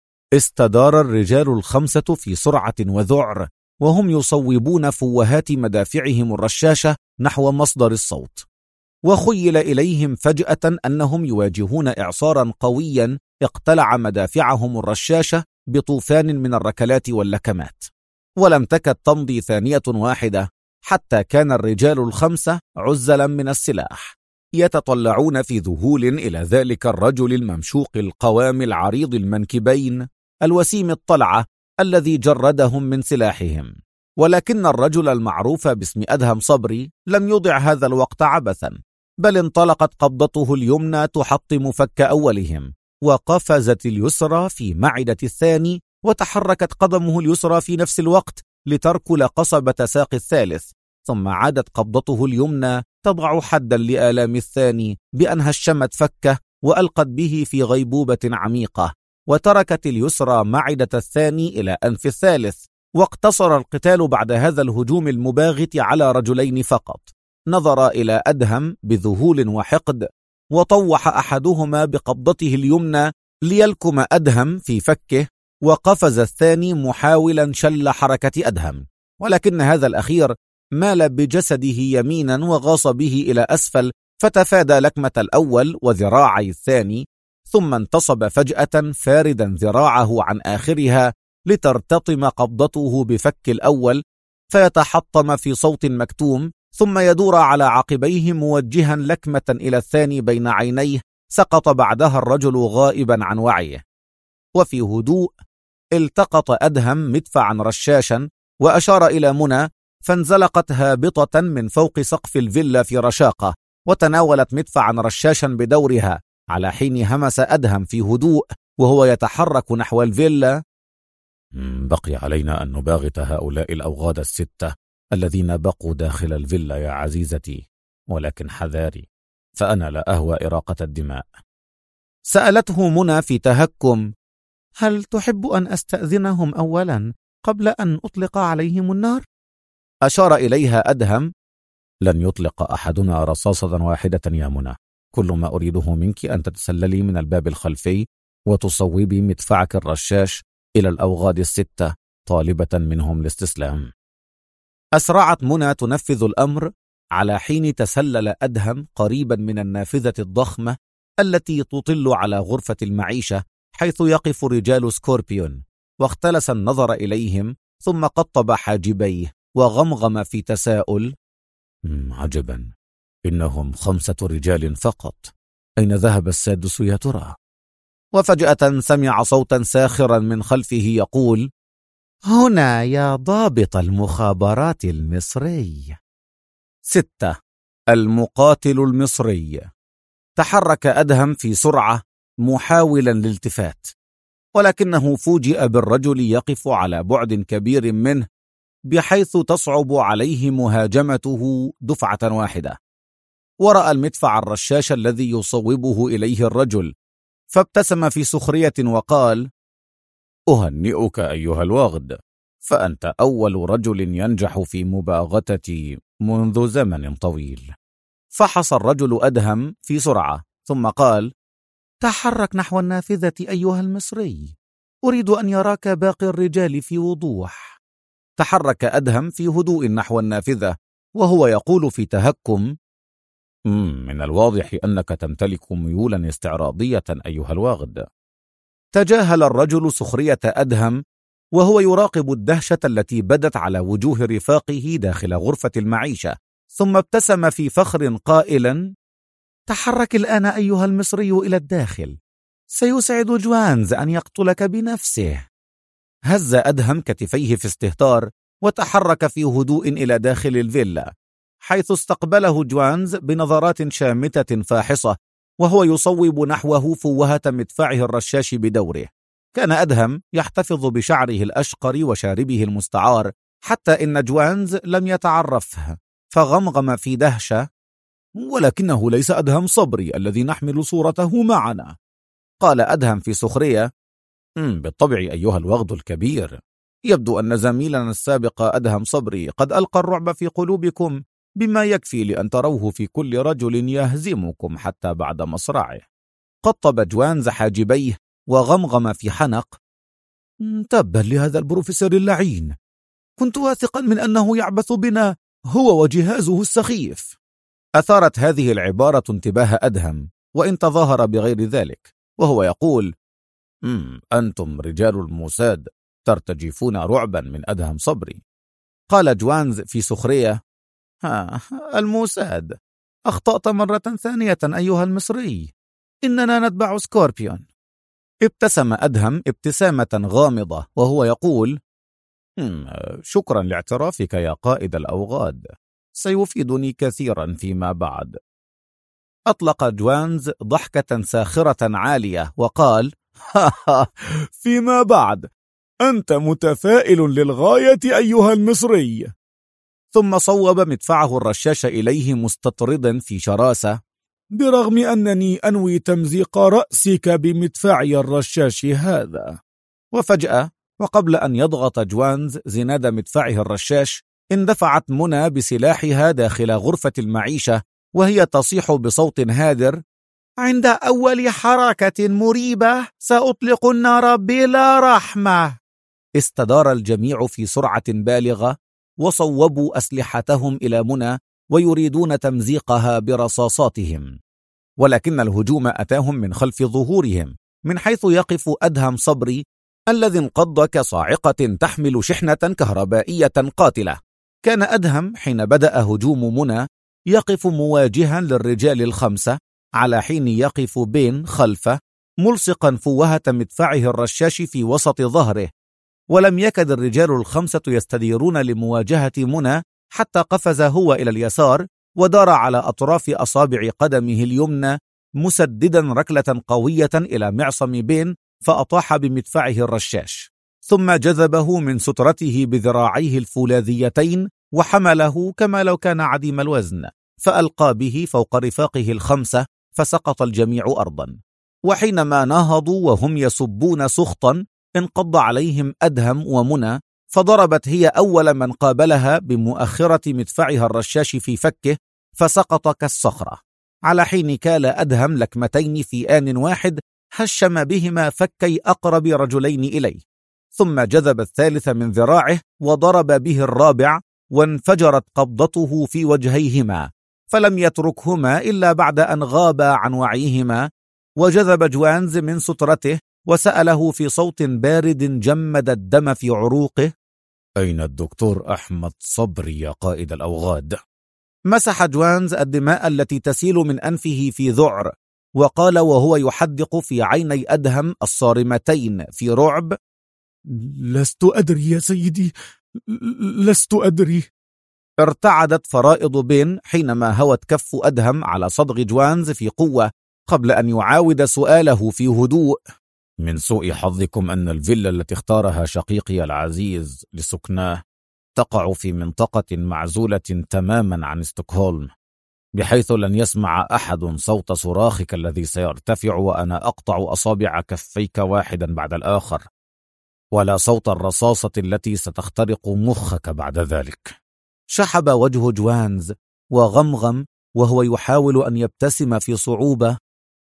Speaker 1: استدار الرجال ال5 في سرعة وذعر وهم يصوبون فوهات مدافعهم الرشاشة نحو مصدر الصوت، وخيل إليهم فجأة أنهم يواجهون إعصارا قويا اقتلع مدافعهم الرشاشة بطوفان من الركلات واللكمات. ولم تكد تمضي ثانية واحدة حتى كان الرجال ال5 عزلا من السلاح يتطلعون في ذهول إلى ذلك الرجل الممشوق القوام العريض المنكبين الوسيم الطلعة الذي جردهم من سلاحهم. ولكن الرجل المعروف باسم أدهم صبري لم يضع هذا الوقت عبثا، بل انطلقت قبضته اليمنى تحطم فك أولهم، وقفزت اليسرى في معدة الثاني، وتحركت قدمه اليسرى في نفس الوقت لتركل قصبة ساق الثالث، ثم عادت قبضته اليمنى تضع حدا لآلام الثاني بأن هشمت فكه وألقت به في غيبوبة عميقة، وتركت اليسرى معدة الثاني إلى أنف الثالث. واقتصر القتال بعد هذا الهجوم المباغت على رجلين فقط. نظر إلى أدهم بذهول وحقد، وطوح أحدهما بقبضته اليمنى ليلكم أدهم في فكه، وقفز الثاني محاولا شل حركة أدهم، ولكن هذا الأخير مال بجسده يمينا وغاص به إلى أسفل، فتفادى لكمة الأول وذراعي الثاني، ثم انتصب فجأة فاردا ذراعه عن آخرها لترتطم قبضته بفك الأول فيتحطم في صوت مكتوم، ثم يدور على عقبيه موجها لكمة إلى الثاني بين عينيه. سقط بعدها الرجل غائبا عن وعيه. وفي هدوء التقط أدهم مدفعا رشاشا وأشار إلى منى، فانزلقت هابطة من فوق سقف الفيلا في رشاقة، وتناولت مدفعا رشاشا بدورها، على حين همس أدهم في هدوء وهو يتحرك نحو الفيلا:
Speaker 2: بقي علينا أن نباغت هؤلاء الأوغاد ال6 الذين بقوا داخل الفيلا يا عزيزتي، ولكن حذاري، فأنا لا أهوى إراقة الدماء.
Speaker 1: سألته منى في تهكم: هل تحب أن أستأذنهم أولا قبل أن أطلق عليهم النار؟ أشار إليها أدهم:
Speaker 2: لن يطلق أحدنا رصاصة واحدة يا منى، كل ما أريده منك أن تتسللي من الباب الخلفي وتصوبي مدفعك الرشاش إلى الأوغاد ال6 طالبة منهم الاستسلام.
Speaker 1: أسرعت منى تنفذ الأمر، على حين تسلل أدهم قريبا من النافذة الضخمة التي تطل على غرفة المعيشة حيث يقف رجال سكوربيون، واختلس النظر إليهم، ثم قطب حاجبيه وغمغم في تساؤل:
Speaker 2: عجبا، إنهم 5 رجال فقط، أين ذهب السادس يا ترى؟
Speaker 1: وفجأة سمع صوتا ساخرا من خلفه يقول: هنا يا ضابط المخابرات المصري. 6. المقاتل المصري. تحرك أدهم في سرعة محاولا الالتفات، ولكنه فوجئ بالرجل يقف على بعد كبير منه، بحيث تصعب عليه مهاجمته دفعة واحدة. ورأى المدفع الرشاش الذي يصوبه إليه الرجل، فابتسم في سخرية وقال:
Speaker 2: أهنئك أيها الوغد، فأنت أول رجل ينجح في مباغتتي منذ زمن طويل.
Speaker 1: فحص الرجل أدهم في سرعة ثم قال:
Speaker 4: تحرك نحو النافذة أيها المصري، أريد أن يراك باقي الرجال في وضوح.
Speaker 1: تحرك أدهم في هدوء نحو النافذة وهو يقول في تهكم:
Speaker 2: من الواضح أنك تمتلك ميولا استعراضية أيها الواغد.
Speaker 1: تجاهل الرجل سخرية أدهم وهو يراقب الدهشة التي بدت على وجوه رفاقه داخل غرفة المعيشة، ثم ابتسم في فخر قائلا:
Speaker 4: تحرك الآن أيها المصري إلى الداخل، سيسعد جوانز أن يقتلك بنفسه.
Speaker 1: هز أدهم كتفيه في استهتار وتحرك في هدوء إلى داخل الفيلا، حيث استقبله جوانز بنظرات شامتة فاحصة وهو يصوب نحوه فوهة مدفعه الرشاش بدوره. كان أدهم يحتفظ بشعره الأشقر وشاربه المستعار، حتى إن جوانز لم يتعرفه، فغمغم في دهشة:
Speaker 5: ولكنه ليس أدهم صبري الذي نحمل صورته معنا.
Speaker 1: قال أدهم في سخرية:
Speaker 2: بالطبع أيها الوغد الكبير،
Speaker 1: يبدو أن زميلنا السابق أدهم صبري قد ألقى الرعب في قلوبكم بما يكفي لأن تروه في كل رجل يهزمكم حتى بعد مصرعه. قطب جوانز حاجبيه وغمغم في حنق:
Speaker 5: تبا لهذا البروفيسور اللعين، كنت واثقا من أنه يعبث بنا هو وجهازه السخيف.
Speaker 1: أثارت هذه العبارة انتباه أدهم وإن تظاهر بغير ذلك، وهو يقول:
Speaker 2: أنتم رجال الموساد ترتجفون رعبا من أدهم صبري.
Speaker 1: قال جوانز في سخرية: الموساد، أخطأت مرة ثانية أيها المصري، إننا نتبع سكوربيون. ابتسم أدهم ابتسامة غامضة وهو يقول:
Speaker 2: شكرا لاعترافك يا قائد الأوغاد، سيفيدني كثيرا فيما بعد.
Speaker 1: أطلق جوانز ضحكة ساخرة عالية وقال:
Speaker 5: فيما بعد، أنت متفائل للغاية أيها المصري.
Speaker 1: ثم صوب مدفعه الرشاش إليه مستطردا في شراسة:
Speaker 5: برغم أنني أنوي تمزيق رأسك بمدفعي الرشاش هذا.
Speaker 1: وفجأة وقبل أن يضغط جوانز زناد مدفعه الرشاش، اندفعت منى بسلاحها داخل غرفة المعيشة وهي تصيح بصوت هادر:
Speaker 4: عند أول حركة مريبة سأطلق النار بلا رحمة.
Speaker 1: استدار الجميع في سرعة بالغة وصوبوا أسلحتهم إلى منى ويريدون تمزيقها برصاصاتهم، ولكن الهجوم أتاهم من خلف ظهورهم، من حيث يقف أدهم صبري الذي انقض كصاعقة تحمل شحنة كهربائية قاتلة. كان أدهم حين بدأ هجوم منى يقف مواجها للرجال الخمسة، على حين يقف بين خلفه ملصقا فوهة مدفعه الرشاش في وسط ظهره، ولم يكد الرجال الخمسة يستديرون لمواجهة منى حتى قفز هو إلى اليسار ودار على أطراف أصابع قدمه اليمنى مسددا ركلة قوية إلى معصم بين، فأطاح بمدفعه الرشاش، ثم جذبه من سترته بذراعيه الفولاذيتين وحمله كما لو كان عديم الوزن، فألقى به فوق رفاقه الخمسة فسقط الجميع أرضا. وحينما نهضوا وهم يسبون سخطا انقض عليهم أدهم ومنى، فضربت هي أول من قابلها بمؤخرة مدفعها الرشاش في فكه فسقط كالصخرة، على حين كال أدهم لكمتين في آن واحد هشم بهما فكي أقرب رجلين إليه، ثم جذب الثالث من ذراعه وضرب به الرابع، وانفجرت قبضته في وجهيهما فلم يتركهما إلا بعد أن غابا عن وعيهما. وجذب جوانز من سترته وسأله في صوت بارد جمد الدم في عروقه:
Speaker 2: أين الدكتور أحمد صبري يا قائد الأوغاد؟
Speaker 1: مسح جوانز الدماء التي تسيل من أنفه في ذعر وقال وهو يحدق في عيني أدهم الصارمتين في رعب:
Speaker 5: لست أدري يا سيدي، لست أدري.
Speaker 1: ارتعدت فرائض بين حينما هوت كف أدهم على صدغ جوانز في قوة قبل أن يعاود سؤاله في هدوء:
Speaker 2: من سوء حظكم أن الفيلا التي اختارها شقيقي العزيز لسكناه
Speaker 1: تقع في منطقة معزولة تماما عن ستوكهولم، بحيث لن يسمع أحد صوت صراخك الذي سيرتفع وأنا أقطع أصابع كفيك واحدا بعد الآخر، ولا صوت الرصاصة التي ستخترق مخك بعد ذلك.
Speaker 4: شحب وجه جوانز وغمغم وهو يحاول أن يبتسم في صعوبة.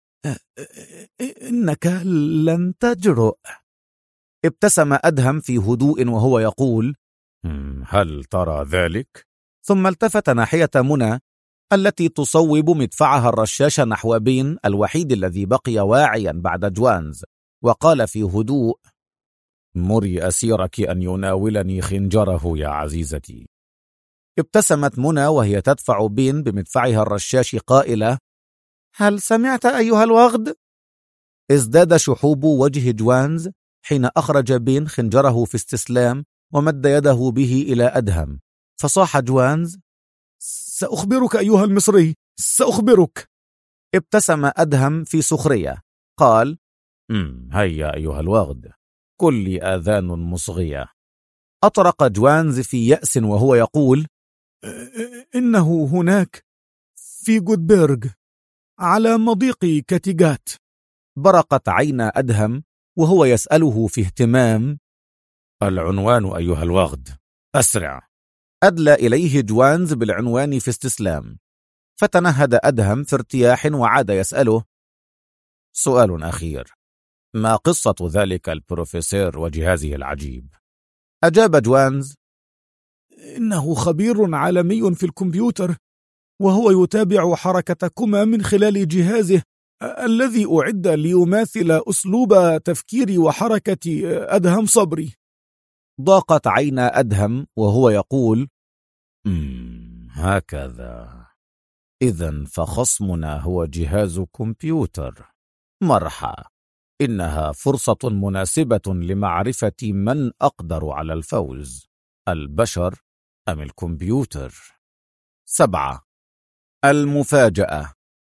Speaker 3: إنك لن تجرؤ.
Speaker 1: ابتسم أدهم في هدوء وهو يقول:
Speaker 2: هل ترى ذلك؟
Speaker 1: ثم التفت ناحية منى التي تصوب مدفعها الرشاش نحو بين الوحيد الذي بقي واعيا بعد جوانز، وقال في هدوء:
Speaker 2: مري أسيرك أن يناولني خنجره يا عزيزتي.
Speaker 1: ابتسمت منى وهي تدفع بين بمدفعها الرشاش قائلة:
Speaker 4: هل سمعت أيها الوغد؟
Speaker 1: ازداد شحوب وجه جوانز حين أخرج بين خنجره في استسلام ومد يده به إلى أدهم، فصاح جوانز:
Speaker 3: سأخبرك أيها المصري، سأخبرك.
Speaker 1: ابتسم أدهم في سخرية قال:
Speaker 2: هيا أيها الوغد، كل آذان مصغية.
Speaker 1: أطرق جوانز في يأس وهو يقول:
Speaker 3: إنه هناك في جودبيرغ على مضيق كاتيغات.
Speaker 1: برقت عينا أدهم وهو يسأله في اهتمام:
Speaker 2: العنوان أيها الوغد، أسرع.
Speaker 1: أدلى إليه جوانز بالعنوان في استسلام، فتنهد أدهم في ارتياح وعاد يسأله:
Speaker 2: سؤال أخير، ما قصة ذلك البروفيسور وجهازه العجيب؟
Speaker 1: أجاب جوانز:
Speaker 3: إنه خبير عالمي في الكمبيوتر، وهو يتابع حركتكما من خلال جهازه الذي أعد ليماثل أسلوب تفكير وحركة أدهم صبري.
Speaker 1: ضاقت عينا أدهم وهو يقول:
Speaker 2: هكذا، إذن فخصمنا هو جهاز كمبيوتر. مرحى، إنها فرصة مناسبة لمعرفة من أقدر على الفوز، البشر أم الكمبيوتر.
Speaker 1: 7. المفاجأة.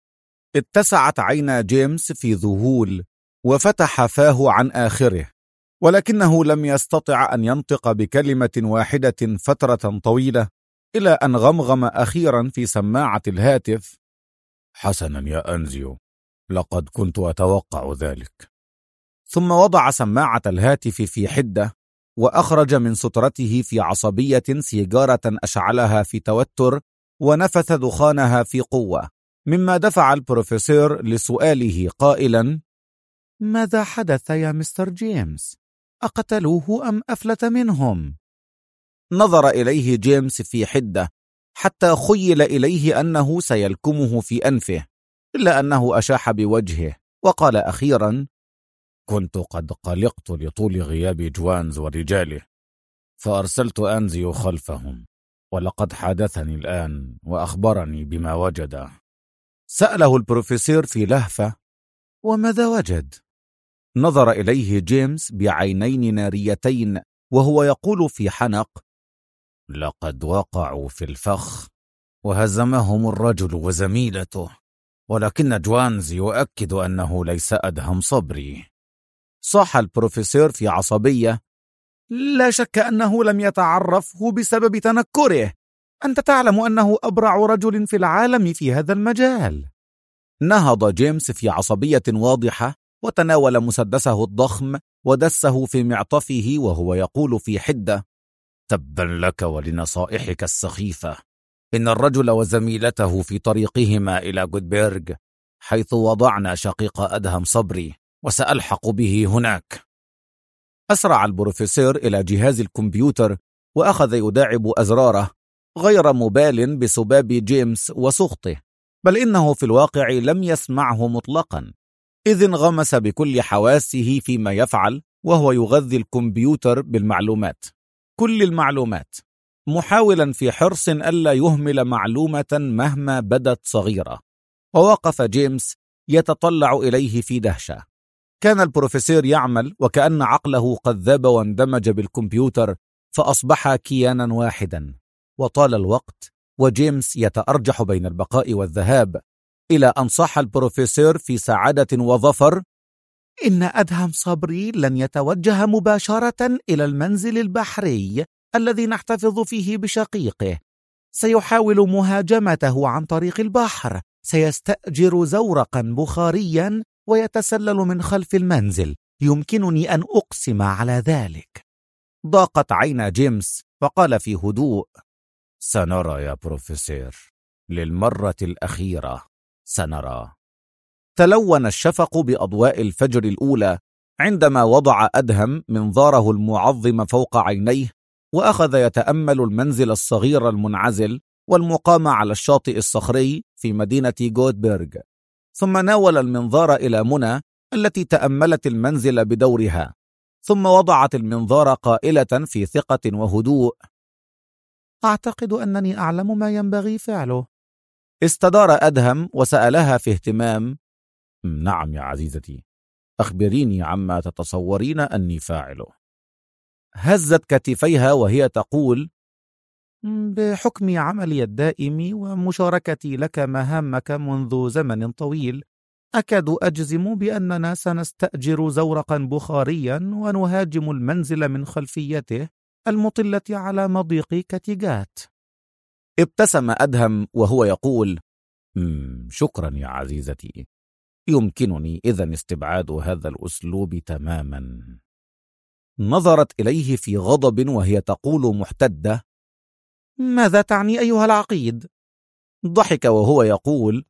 Speaker 1: اتسعت عينا جيمس في ذهول وفتح فاه عن آخره، ولكنه لم يستطع أن ينطق بكلمة واحدة فترة طويلة، إلى أن غمغم أخيرا في سماعة الهاتف:
Speaker 2: حسنا يا أنزيو، لقد كنت أتوقع ذلك.
Speaker 1: ثم وضع سماعة الهاتف في حدة وأخرج من سترته في عصبية سيجارة أشعلها في توتر ونفث دخانها في قوة، مما دفع البروفيسور لسؤاله قائلا:
Speaker 4: ماذا حدث يا مستر جيمس؟ أقتلوه أم أفلت منهم؟
Speaker 1: نظر إليه جيمس في حدة حتى خيل إليه أنه سيلكمه في أنفه، إلا أنه أشاح بوجهه وقال أخيرا:
Speaker 2: كنت قد قلقت لطول غياب جوانز ورجاله، فأرسلت أنزيو خلفهم، ولقد حدثني الآن وأخبرني بما وجد.
Speaker 1: سأله البروفيسور في لهفة:
Speaker 4: وماذا وجد؟
Speaker 1: نظر إليه جيمس بعينين ناريتين وهو يقول في حنق:
Speaker 2: لقد وقعوا في الفخ وهزمهم الرجل وزميلته، ولكن جوانز يؤكد أنه ليس أدهم صبري.
Speaker 1: صاح البروفيسور في عصبية:
Speaker 4: لا شك أنه لم يتعرفه بسبب تنكره، أنت تعلم أنه أبرع رجل في العالم في هذا المجال.
Speaker 1: نهض جيمس في عصبية واضحة وتناول مسدسه الضخم ودسه في معطفه وهو يقول في حدة:
Speaker 2: تبا لك ولنصائحك السخيفة، إن الرجل وزميلته في طريقهما إلى جودبيرغ، حيث وضعنا شقيق أدهم صبري، وسألحق به هناك.
Speaker 1: أسرع البروفيسور إلى جهاز الكمبيوتر وأخذ يداعب أزراره، غير مبال بسباب جيمس وسخطه، بل إنه في الواقع لم يسمعه مطلقا، إذ انغمس بكل حواسه فيما يفعل وهو يغذي الكمبيوتر بالمعلومات، كل المعلومات، محاولا في حرص ألا يهمل معلومة مهما بدت صغيرة. ووقف جيمس يتطلع إليه في دهشة. كان البروفيسور يعمل وكأن عقله قد ذاب واندمج بالكمبيوتر، فأصبح كيانا واحدا. وطال الوقت وجيمس يتأرجح بين البقاء والذهاب، إلى أن صاح البروفيسور في سعادة وظفر:
Speaker 4: إن أدهم صبري لن يتوجه مباشرة إلى المنزل البحري الذي نحتفظ فيه بشقيقه. سيحاول مهاجمته عن طريق البحر، سيستأجر زورقا بخاريا ويتسلل من خلف المنزل. يمكنني أن أقسم على ذلك.
Speaker 1: ضاقت عين جيمس وقال في هدوء:
Speaker 2: سنرى يا بروفيسور، للمرة الأخيرة سنرى.
Speaker 1: تلون الشفق بأضواء الفجر الأولى عندما وضع أدهم منظاره المعظم فوق عينيه وأخذ يتأمل المنزل الصغير المنعزل والمقام على الشاطئ الصخري في مدينة غوتبرغ. ثم ناول المنظار إلى منى التي تأملت المنزل بدورها، ثم وضعت المنظار قائلة في ثقة وهدوء:
Speaker 4: أعتقد أنني أعلم ما ينبغي فعله.
Speaker 1: استدار أدهم وسألها في اهتمام:
Speaker 2: نعم يا عزيزتي، أخبريني عما تتصورين أني فاعله.
Speaker 1: هزت كتفيها وهي تقول:
Speaker 4: بحكم عملي الدائم ومشاركتي لك مهامك منذ زمن طويل، أكاد أجزم بأننا سنستأجر زورقا بخاريا ونهاجم المنزل من خلفيته المطلة على مضيق كتيغات.
Speaker 1: ابتسم أدهم وهو يقول:
Speaker 2: شكرا يا عزيزتي، يمكنني إذن استبعاد هذا الأسلوب تماما.
Speaker 1: نظرت إليه في غضب وهي تقول محتدة:
Speaker 4: ماذا تعني أيها العقيد؟
Speaker 1: ضحك وهو يقول: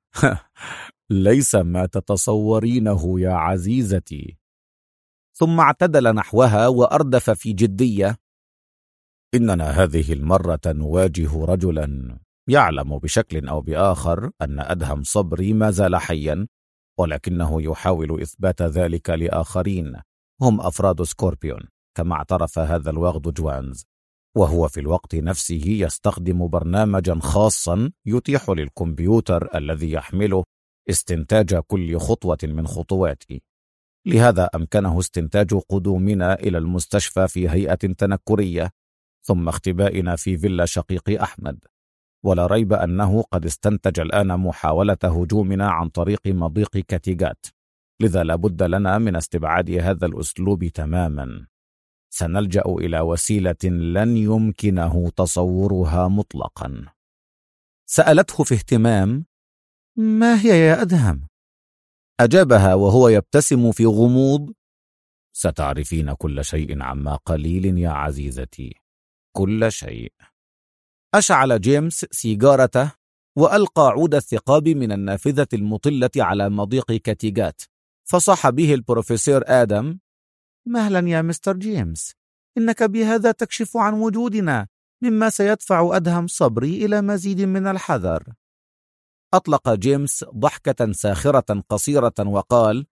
Speaker 2: ليس ما تتصورينه يا عزيزتي.
Speaker 1: ثم اعتدل نحوها وأردف في جدية:
Speaker 2: إننا هذه المرة نواجه رجلا يعلم بشكل أو بآخر أن أدهم صبري ما زال حيا، ولكنه يحاول إثبات ذلك لآخرين هم أفراد سكوربيون، كما اعترف هذا الوغد جوانز، وهو في الوقت نفسه يستخدم برنامجا خاصا يتيح للكمبيوتر الذي يحمله استنتاج كل خطوة من خطواتي. لهذا أمكنه استنتاج قدومنا إلى المستشفى في هيئة تنكرية، ثم اختبائنا في فيلا شقيق أحمد، ولا ريب أنه قد استنتج الآن محاولة هجومنا عن طريق مضيق كتيغات. لذا لابد لنا من استبعاد هذا الأسلوب تماما. سنلجأ إلى وسيلة لن يمكنه تصورها مطلقا.
Speaker 1: سألته في اهتمام:
Speaker 4: ما هي يا أدهم؟
Speaker 1: أجابها وهو يبتسم في غموض:
Speaker 2: ستعرفين كل شيء عما قليل يا عزيزتي، كل شيء.
Speaker 1: أشعل جيمس سيجارته وألقى عود الثقاب من النافذة المطلة على مضيق كتيغات، فصاح به البروفيسور آدم:
Speaker 4: مهلا يا مستر جيمس، إنك بهذا تكشف عن وجودنا، مما سيدفع أدهم صبري إلى مزيد من الحذر.
Speaker 1: أطلق جيمس ضحكة ساخرة قصيرة وقال: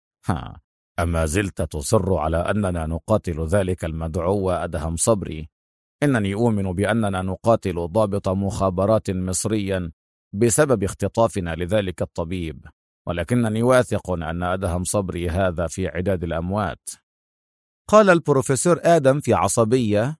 Speaker 2: أما زلت تصر على أننا نقاتل ذلك المدعو أدهم صبري؟ إنني أؤمن بأننا نقاتل ضابط مخابرات مصريا بسبب اختطافنا لذلك الطبيب، ولكنني واثق أن أدهم صبري هذا في عداد الأموات.
Speaker 1: قال البروفيسور آدم في عصبية: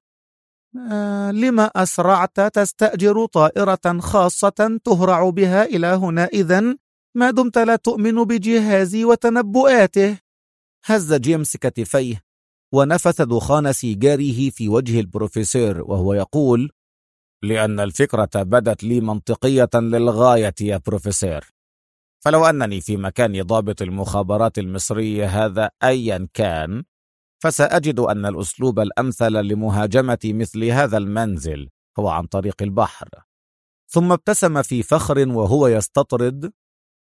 Speaker 4: لما أسرعت تستأجر طائرة خاصة تهرع بها إلى هنا إذن، ما دمت لا تؤمن بجهازي وتنبؤاته؟
Speaker 1: هز جيمس كتفيه ونفث دخان سيجاره في وجه البروفيسور وهو يقول:
Speaker 2: لأن الفكرة بدت لي منطقية للغاية يا بروفيسور، فلو أنني في مكان ضابط المخابرات المصري هذا أيا كان، فسأجد أن الأسلوب الأمثل لمهاجمة مثل هذا المنزل هو عن طريق البحر.
Speaker 1: ثم ابتسم في فخر وهو يستطرد: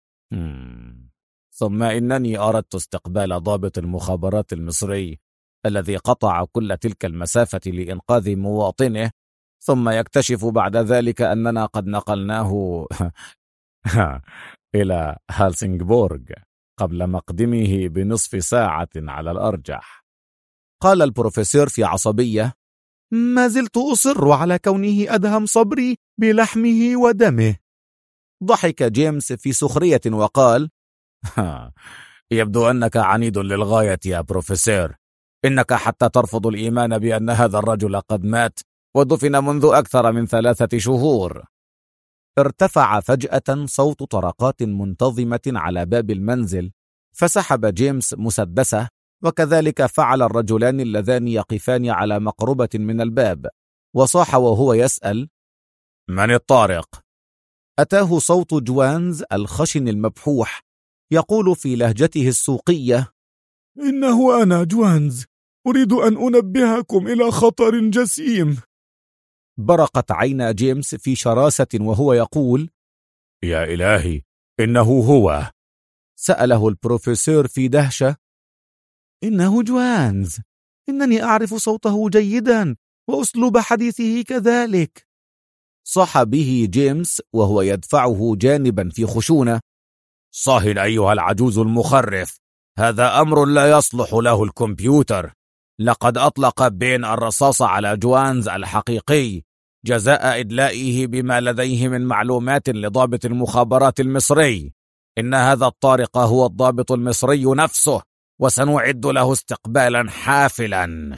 Speaker 2: ثم إنني أردت استقبال ضابط المخابرات المصري الذي قطع كل تلك المسافة لإنقاذ مواطنه، ثم يكتشف بعد ذلك أننا قد نقلناه إلى هالسنغبورغ قبل مقدمه بنصف ساعة على الأرجح.
Speaker 1: قال البروفيسور في عصبية:
Speaker 4: ما زلت أصر على كونه أدهم صبري بلحمه ودمه.
Speaker 1: ضحك جيمس في سخرية وقال:
Speaker 2: يبدو أنك عنيد للغاية يا بروفيسور، إنك حتى ترفض الإيمان بأن هذا الرجل قد مات ودفن منذ أكثر من 3 شهور.
Speaker 1: ارتفع فجأة صوت طرقات منتظمة على باب المنزل، فسحب جيمس مسدسه، وكذلك فعل الرجلان اللذان يقفان على مقربة من الباب، وصاح وهو يسأل:
Speaker 2: من الطارق؟
Speaker 1: أتاه صوت جوانز الخشن المبحوح يقول في لهجته السوقية:
Speaker 5: إنه أنا جوانز، أريد أن أنبهكم إلى خطر جسيم.
Speaker 1: برقت عينا جيمس في شراسة وهو يقول:
Speaker 2: يا إلهي، إنه هو.
Speaker 1: سأله البروفيسور في دهشة:
Speaker 4: إنه جوانز، إنني أعرف صوته جيدا وأسلوب حديثه كذلك.
Speaker 1: صاح به جيمس وهو يدفعه جانبا في خشونة:
Speaker 2: صاهن أيها العجوز المخرف، هذا أمر لا يصلح له الكمبيوتر. لقد أطلق بين الرصاص على جوانز الحقيقي جزاء إدلائه بما لديه من معلومات لضابط المخابرات المصري. إن هذا الطارق هو الضابط المصري نفسه، وسنعد له استقبالا حافلا.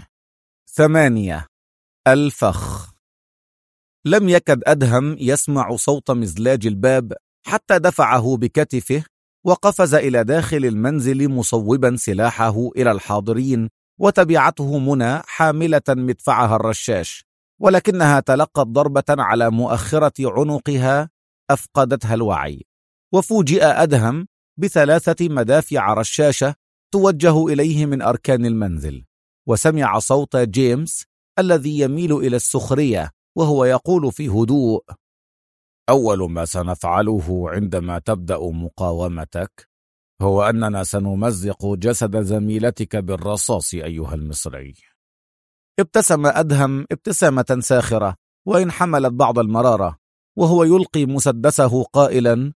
Speaker 1: 8. الفخ. لم يكد أدهم يسمع صوت مزلاج الباب حتى دفعه بكتفه وقفز إلى داخل المنزل مصوبا سلاحه إلى الحاضرين، وتبعته منى حاملة مدفعها الرشاش، ولكنها تلقت ضربة على مؤخرة عنقها أفقدتها الوعي. وفوجئ أدهم ب3 مدافع رشاشة توجه إليه من أركان المنزل، وسمع صوت جيمس الذي يميل إلى السخرية وهو يقول في هدوء:
Speaker 2: أول ما سنفعله عندما تبدأ مقاومتك هو أننا سنمزق جسد زميلتك بالرصاص أيها المصري.
Speaker 1: ابتسم أدهم ابتسامة ساخرة وإن حملت بعض المرارة، وهو يلقي مسدسه قائلا: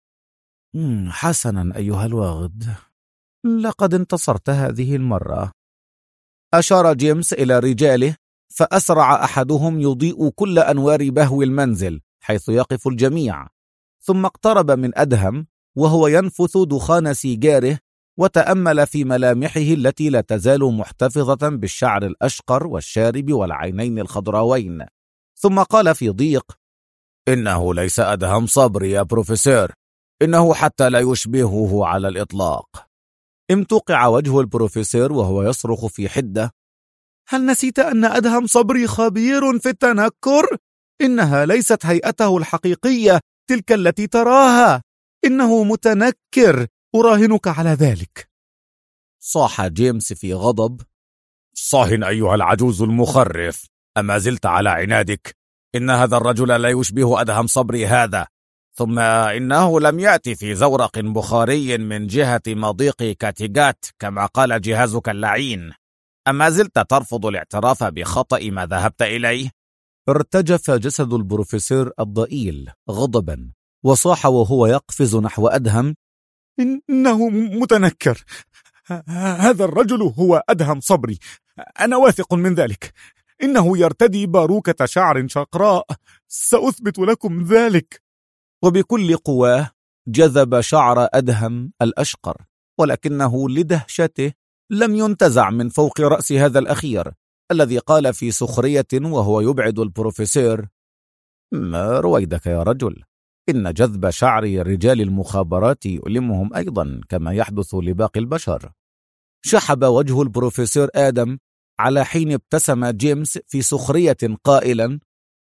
Speaker 3: حسنا أيها الواغد، لقد انتصرت هذه المرة.
Speaker 1: أشار جيمس إلى رجاله، فأسرع أحدهم يضيء كل أنوار بهو المنزل حيث يقف الجميع، ثم اقترب من أدهم وهو ينفث دخان سيجاره، وتأمل في ملامحه التي لا تزال محتفظة بالشعر الأشقر والشارب والعينين الخضراوين، ثم قال في ضيق:
Speaker 2: إنه ليس أدهم صبري يا بروفيسور، إنه حتى لا يشبهه على الإطلاق.
Speaker 1: امتقع وجه البروفيسور وهو يصرخ في حدة:
Speaker 4: هل نسيت أن أدهم صبري خبير في التنكر؟ إنها ليست هيئته الحقيقية تلك التي تراها، إنه متنكر، أراهنك على ذلك.
Speaker 1: صاح جيمس في غضب:
Speaker 2: صاهن أيها العجوز المخرف، أما زلت على عنادك؟ إن هذا الرجل لا يشبه أدهم صبري هذا، ثم إنه لم يأتي في زورق بخاري من جهة مضيق كاتيغات كما قال جهازك اللعين. أما زلت ترفض الاعتراف بخطأ ما ذهبت إليه؟
Speaker 1: ارتجف جسد البروفيسور الضئيل غضبا، وصاح وهو يقفز نحو أدهم:
Speaker 5: إنه متنكر، هذا الرجل هو أدهم صبري، أنا واثق من ذلك. إنه يرتدي باروكة شعر شقراء، سأثبت لكم ذلك.
Speaker 1: وبكل قواه جذب شعر أدهم الأشقر، ولكنه لدهشته لم ينتزع من فوق رأس هذا الأخير الذي قال في سخرية وهو يبعد البروفيسور:
Speaker 3: ما رويدك يا رجل، إن جذب شعر رجال المخابرات يؤلمهم أيضا كما يحدث لباقي البشر.
Speaker 1: شحب وجه البروفيسور آدم على حين ابتسم جيمس في سخرية قائلا: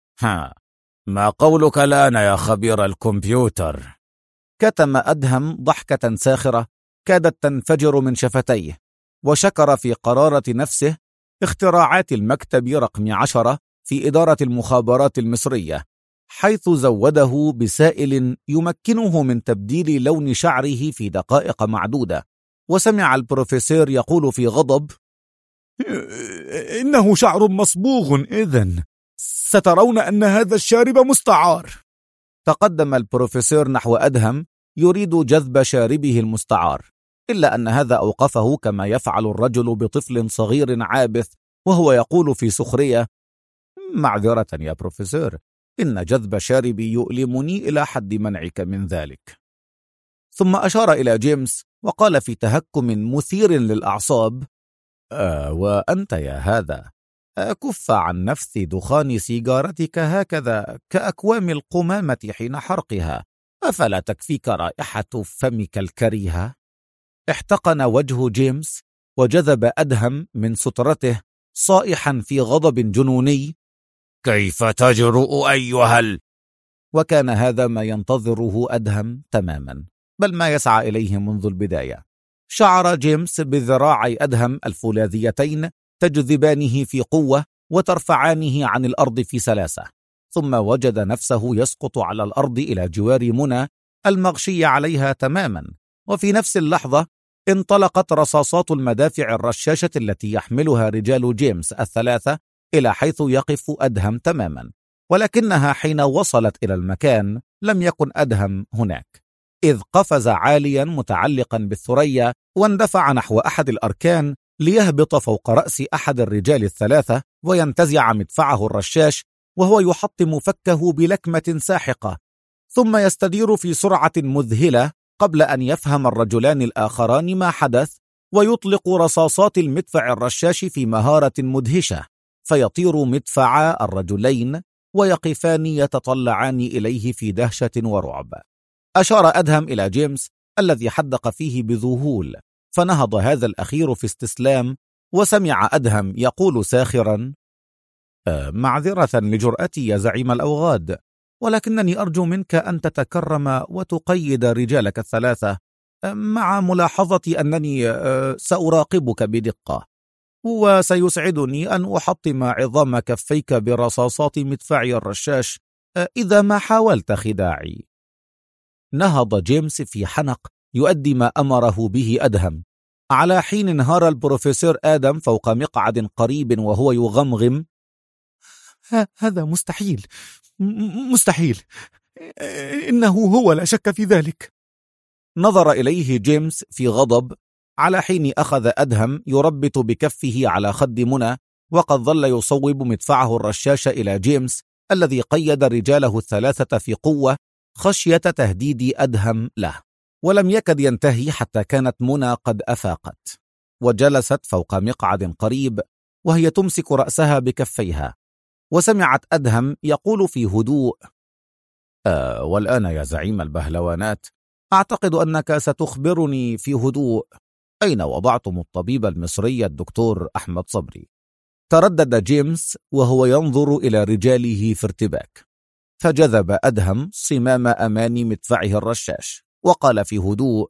Speaker 2: ما قولك الآن يا خبير الكمبيوتر؟
Speaker 1: كتم أدهم ضحكة ساخرة كادت تنفجر من شفتيه، وشكر في قرارة نفسه اختراعات المكتب رقم 10 في إدارة المخابرات المصرية، حيث زوده بسائل يمكنه من تبديل لون شعره في دقائق معدودة. وسمع البروفيسور يقول في غضب:
Speaker 5: إنه شعر مصبوغ، إذن سترون أن هذا الشارب مستعار.
Speaker 1: تقدم البروفيسور نحو أدهم يريد جذب شاربه المستعار، إلا أن هذا أوقفه كما يفعل الرجل بطفل صغير عابث وهو يقول في سخرية:
Speaker 3: معذرة يا بروفيسور، إن جذب شاربي يؤلمني إلى حد منعك من ذلك.
Speaker 1: ثم أشار إلى جيمس وقال في تهكم مثير للأعصاب:
Speaker 3: وأنت يا هذا، كف عن نفث دخان سيجارتك هكذا كأكوام القمامة حين حرقها، أفلا تكفيك رائحة فمك الكريهة؟
Speaker 1: احتقن وجه جيمس وجذب أدهم من سترته صائحا في غضب جنوني:
Speaker 2: كيف تجرؤ أيها
Speaker 1: وكان هذا ما ينتظره أدهم تماما، بل ما يسعى إليه منذ البداية. شعر جيمس بذراعي أدهم الفولاذيتين تجذبانه في قوة وترفعانه عن الأرض في سلاسة، ثم وجد نفسه يسقط على الأرض إلى جوار منى المغشية عليها تماما. وفي نفس اللحظة انطلقت رصاصات المدافع الرشاشة التي يحملها رجال جيمس الثلاثة إلى حيث يقف أدهم تماما، ولكنها حين وصلت إلى المكان لم يكن أدهم هناك، إذ قفز عاليا متعلقا بالثريا واندفع نحو أحد الأركان ليهبط فوق رأس أحد الرجال الثلاثة وينتزع مدفعه الرشاش وهو يحطم فكه بلكمة ساحقة، ثم يستدير في سرعة مذهلة قبل أن يفهم الرجلان الآخران ما حدث، ويطلق رصاصات المدفع الرشاش في مهارة مدهشة، فيطير مدفعا الرجلين ويقفان يتطلعان إليه في دهشة ورعب. أشار أدهم إلى جيمس الذي حدق فيه بذهول، فنهض هذا الأخير في استسلام، وسمع أدهم يقول ساخرا: معذرة لجرأتي يا زعيم الأوغاد، ولكنني أرجو منك أن تتكرم وتقيد رجالك الثلاثة، مع ملاحظة أنني سأراقبك بدقة، وسيسعدني أن أحطم عظام كفيك برصاصات مدفعي الرشاش إذا ما حاولت خداعي. نهض جيمس في حنق يؤدي ما أمره به أدهم، على حين انهار البروفيسور آدم فوق مقعد قريب وهو يغمغم:
Speaker 5: هذا مستحيل، مستحيل، إنه هو لا شك في ذلك.
Speaker 1: نظر إليه جيمس في غضب، على حين أخذ أدهم يربط بكفه على خد منى، وقد ظل يصوب مدفعه الرشاش إلى جيمس الذي قيد رجاله الثلاثة في قوة خشية تهديد أدهم له. ولم يكد ينتهي حتى كانت منى قد أفاقت وجلست فوق مقعد قريب وهي تمسك رأسها بكفيها، وسمعت أدهم يقول في هدوء:
Speaker 2: والآن يا زعيم البهلوانات،
Speaker 1: أعتقد أنك ستخبرني في هدوء أين وضعتم الطبيب المصري الدكتور أحمد صبري. تردد جيمس وهو ينظر إلى رجاله في ارتباك، فجذب أدهم صمام أمان مدفعه الرشاش وقال في هدوء: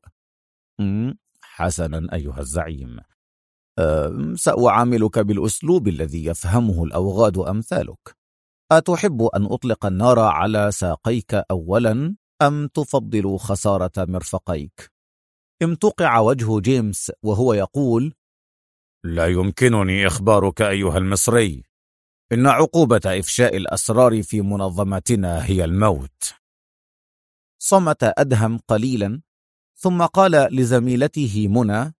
Speaker 2: حسنا أيها الزعيم،
Speaker 1: سأعاملك بالأسلوب الذي يفهمه الأوغاد أمثالك. أتحب أن أطلق النار على ساقيك أولا أم تفضل خسارة مرفقيك؟ امتقع وجه جيمس وهو يقول:
Speaker 2: لا يمكنني إخبارك أيها المصري، إن عقوبة إفشاء الأسرار في منظمتنا هي الموت.
Speaker 1: صمت أدهم قليلا ثم قال لزميلته منى: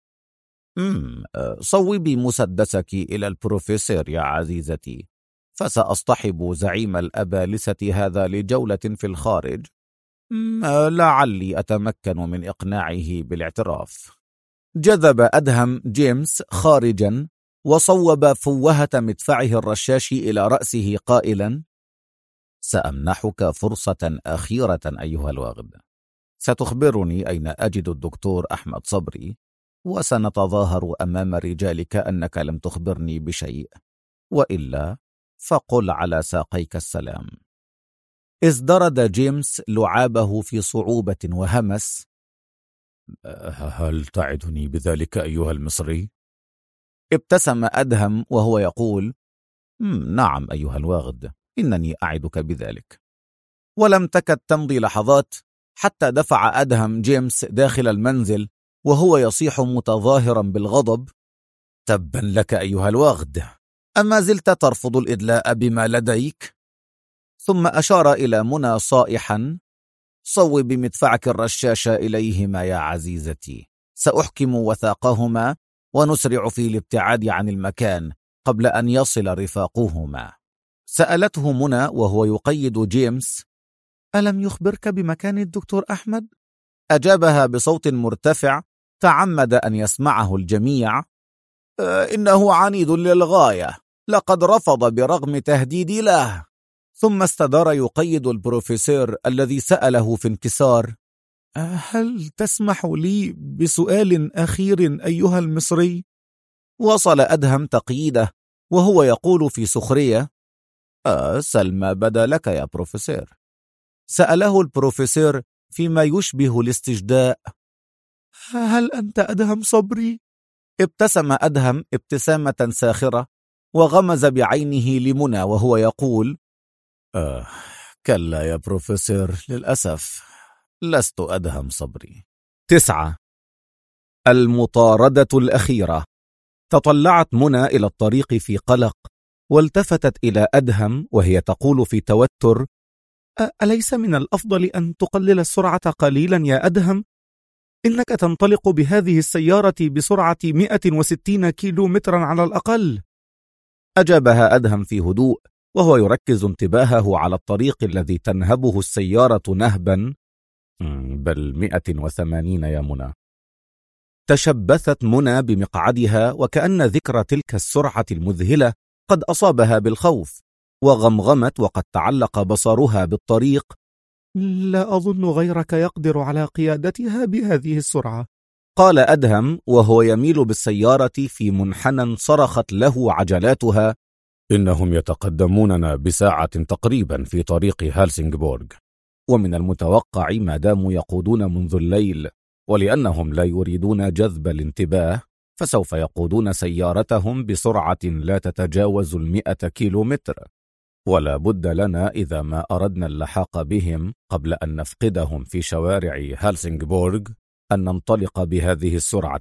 Speaker 1: صوبي مسدسك إلى البروفيسور يا عزيزتي، فسأصطحب زعيم الأبالسة هذا لجولة في الخارج، لعلي أتمكن من إقناعه بالاعتراف. جذب أدهم جيمس خارجا وصوب فوهة مدفعه الرشاش إلى رأسه قائلا:
Speaker 2: سأمنحك فرصة أخيرة أيها الواغد، ستخبرني أين أجد الدكتور أحمد صبري، وسنتظاهر أمام رجالك أنك لم تخبرني بشيء، وإلا فقل على ساقيك السلام.
Speaker 1: ازدرد جيمس لعابه في صعوبة وهمس:
Speaker 2: هل تعدني بذلك أيها المصري؟
Speaker 1: ابتسم أدهم وهو يقول: نعم أيها الواغد، إنني أعدك بذلك. ولم تكد تمضي لحظات حتى دفع أدهم جيمس داخل المنزل وهو يصيح متظاهرا بالغضب:
Speaker 2: تبا لك أيها الواغد،
Speaker 1: أما زلت ترفض الإدلاء بما لديك؟ ثم أشار إلى منى صائحا: صوب مدفعك الرشاش إليهما يا عزيزتي، سأحكم وثاقهما ونسرع في الابتعاد عن المكان قبل أن يصل رفاقهما. سألته منى وهو يقيد جيمس: ألم يخبرك بمكان الدكتور أحمد؟ أجابها بصوت مرتفع تعمد أن يسمعه الجميع: إنه عنيد للغاية، لقد رفض برغم تهديدي له. ثم استدار يقيد البروفيسور الذي سأله في انكسار: هل تسمح لي بسؤال أخير أيها المصري؟ وصل أدهم تقييده وهو يقول في سخرية: سل ما بدا لك يا بروفيسور. سأله البروفيسور فيما يشبه الاستجداء.
Speaker 3: هل أنت أدهم صبري؟
Speaker 1: ابتسم أدهم ابتسامة ساخرة وغمز بعينه لمنى وهو يقول: كلا يا بروفيسور، للأسف لست أدهم صبري. 9. المطاردة الأخيرة. تطلعت منى إلى الطريق في قلق، والتفتت إلى أدهم وهي تقول في توتر:
Speaker 4: أليس من الأفضل أن تقلل السرعة قليلا يا أدهم؟ إنك تنطلق بهذه السيارة بسرعة 160 كيلومترا على الأقل.
Speaker 1: أجابها أدهم في هدوء وهو يركز انتباهه على الطريق الذي تنهبه السيارة نهبا. بل 180 يا منى. تشبثت منى بمقعدها وكأن ذكر تلك السرعة المذهلة قد أصابها بالخوف، وغمغمت وقد تعلق بصرها بالطريق:
Speaker 4: لا أظن غيرك يقدر على قيادتها بهذه السرعة.
Speaker 1: قال أدهم وهو يميل بالسيارة في منحنى صرخت له عجلاتها:
Speaker 2: إنهم يتقدموننا بساعة تقريبا في طريق هالسنغبورغ،
Speaker 1: ومن المتوقع ما داموا يقودون منذ الليل، ولأنهم لا يريدون جذب الانتباه فسوف يقودون سيارتهم بسرعة لا تتجاوز 100 كيلومتر، ولا بد لنا إذا ما أردنا اللحاق بهم قبل أن نفقدهم في شوارع هالسنغبورغ أن ننطلق بهذه السرعة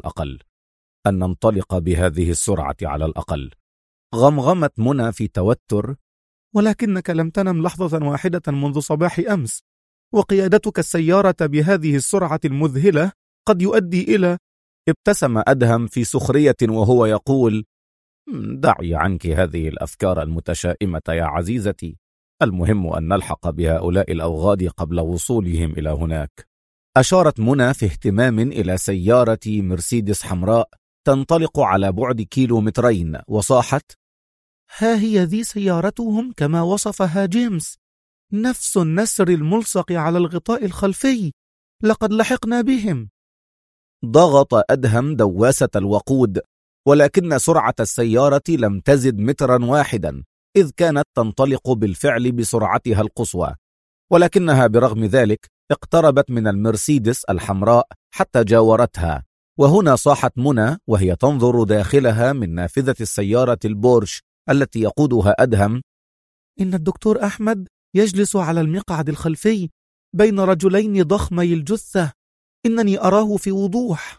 Speaker 1: على الأقل. غمغمت منى في توتر:
Speaker 4: ولكنك لم تنم لحظة واحدة منذ صباح أمس، وقيادتك السيارة بهذه السرعة المذهلة قد يؤدي إلى...
Speaker 1: ابتسم أدهم في سخرية وهو يقول: دعي عنك هذه الأفكار المتشائمة يا عزيزتي، المهم أن نلحق بهؤلاء الأوغاد قبل وصولهم إلى هناك. أشارت منى في اهتمام إلى سيارة مرسيدس حمراء تنطلق على بعد 2 كيلومترين وصاحت:
Speaker 4: ها هي ذي سيارتهم كما وصفها جيمس، نفس النسر الملصق على الغطاء الخلفي، لقد لحقنا بهم.
Speaker 1: ضغط أدهم دواسة الوقود، ولكن سرعة السيارة لم تزد مترا واحدا، إذ كانت تنطلق بالفعل بسرعتها القصوى، ولكنها برغم ذلك اقتربت من المرسيدس الحمراء حتى جاورتها. وهنا صاحت منى وهي تنظر داخلها من نافذة السيارة البورش التي يقودها أدهم:
Speaker 4: إن الدكتور أحمد يجلس على المقعد الخلفي بين رجلين ضخمي الجثة، إنني أراه في وضوح.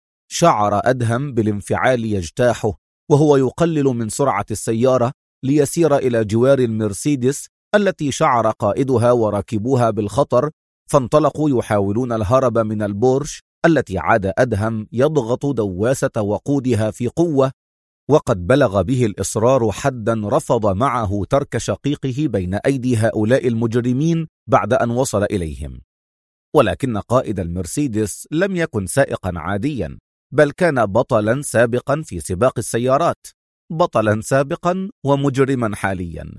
Speaker 1: شعر أدهم بالانفعال يجتاحه وهو يقلل من سرعة السيارة ليسير إلى جوار المرسيدس التي شعر قائدها وراكبوها بالخطر، فانطلقوا يحاولون الهرب من البورش التي عاد أدهم يضغط دواسة وقودها في قوة، وقد بلغ به الإصرار حدا رفض معه ترك شقيقه بين أيدي هؤلاء المجرمين بعد أن وصل إليهم. ولكن قائد المرسيدس لم يكن سائقا عاديا، بل كان بطلا سابقا في سباق السيارات، بطلا سابقا ومجرما حاليا.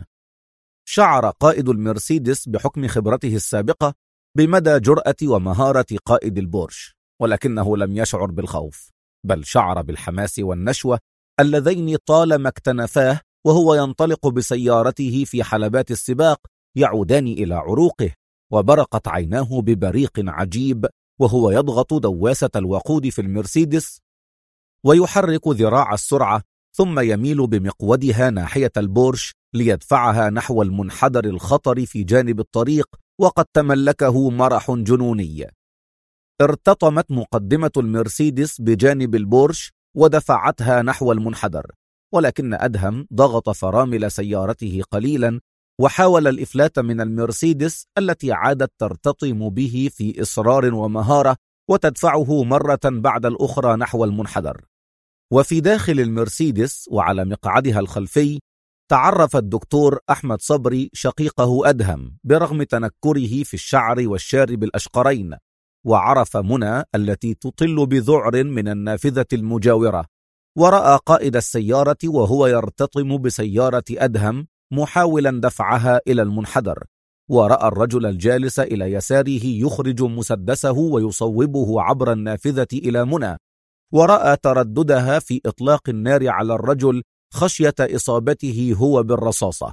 Speaker 1: شعر قائد المرسيدس بحكم خبرته السابقة بمدى جرأة ومهارة قائد البورش، ولكنه لم يشعر بالخوف، بل شعر بالحماس والنشوة اللذين طالما اكتنفاه وهو ينطلق بسيارته في حلبات السباق يعودان إلى عروقه. وبرقت عيناه ببريق عجيب وهو يضغط دواسة الوقود في المرسيدس ويحرك ذراع السرعة، ثم يميل بمقودها ناحية البورش ليدفعها نحو المنحدر الخطر في جانب الطريق، وقد تملكه مرح جنوني. ارتطمت مقدمة المرسيدس بجانب البورش ودفعتها نحو المنحدر، ولكن أدهم ضغط فرامل سيارته قليلا وحاول الإفلات من المرسيدس التي عادت ترتطم به في إصرار ومهارة وتدفعه مرة بعد الأخرى نحو المنحدر. وفي داخل المرسيدس وعلى مقعدها الخلفي تعرف الدكتور أحمد صبري شقيقه أدهم برغم تنكره في الشعر والشارب الأشقرين، وعرف منى التي تطل بذعر من النافذة المجاورة، ورأى قائد السيارة وهو يرتطم بسيارة أدهم محاولا دفعها إلى المنحدر، ورأى الرجل الجالس إلى يساره يخرج مسدسه ويصوبه عبر النافذة إلى منى، ورأى ترددها في إطلاق النار على الرجل خشية إصابته هو بالرصاصة.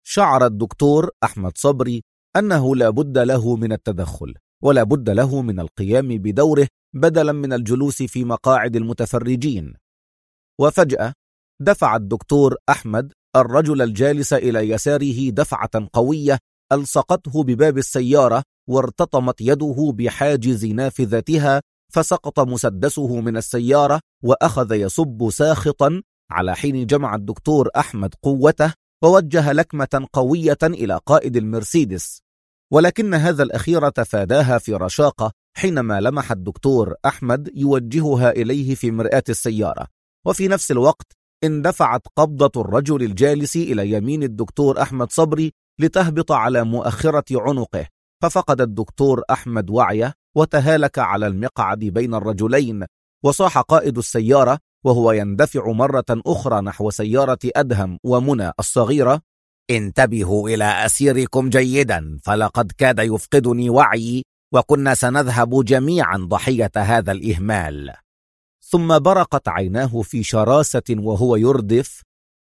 Speaker 1: شعر الدكتور أحمد صبري أنه لا بد له من التدخل، ولا بد له من القيام بدوره بدلا من الجلوس في مقاعد المتفرجين. وفجأة دفع الدكتور أحمد الرجل الجالس إلى يساره دفعة قوية ألصقته بباب السيارة، وارتطمت يده بحاجز نافذتها، فسقط مسدسه من السيارة وأخذ يصب ساخطا، على حين جمع الدكتور أحمد قوته ووجه لكمة قوية إلى قائد المرسيدس، ولكن هذا الأخير تفاداها في رشاقة حينما لمح الدكتور أحمد يوجهها إليه في مرآة السيارة. وفي نفس الوقت اندفعت قبضة الرجل الجالس إلى يمين الدكتور أحمد صبري لتهبط على مؤخرة عنقه، ففقد الدكتور أحمد وعيه وتهالك على المقعد بين الرجلين. وصاح قائد السيارة وهو يندفع مرة أخرى نحو سيارة أدهم ومنى الصغيرة: انتبهوا إلى أسيركم جيدا، فلقد كاد يفقدني وعي، وكنا سنذهب جميعا ضحية هذا الإهمال. ثم برقت عيناه في شراسة وهو يردف: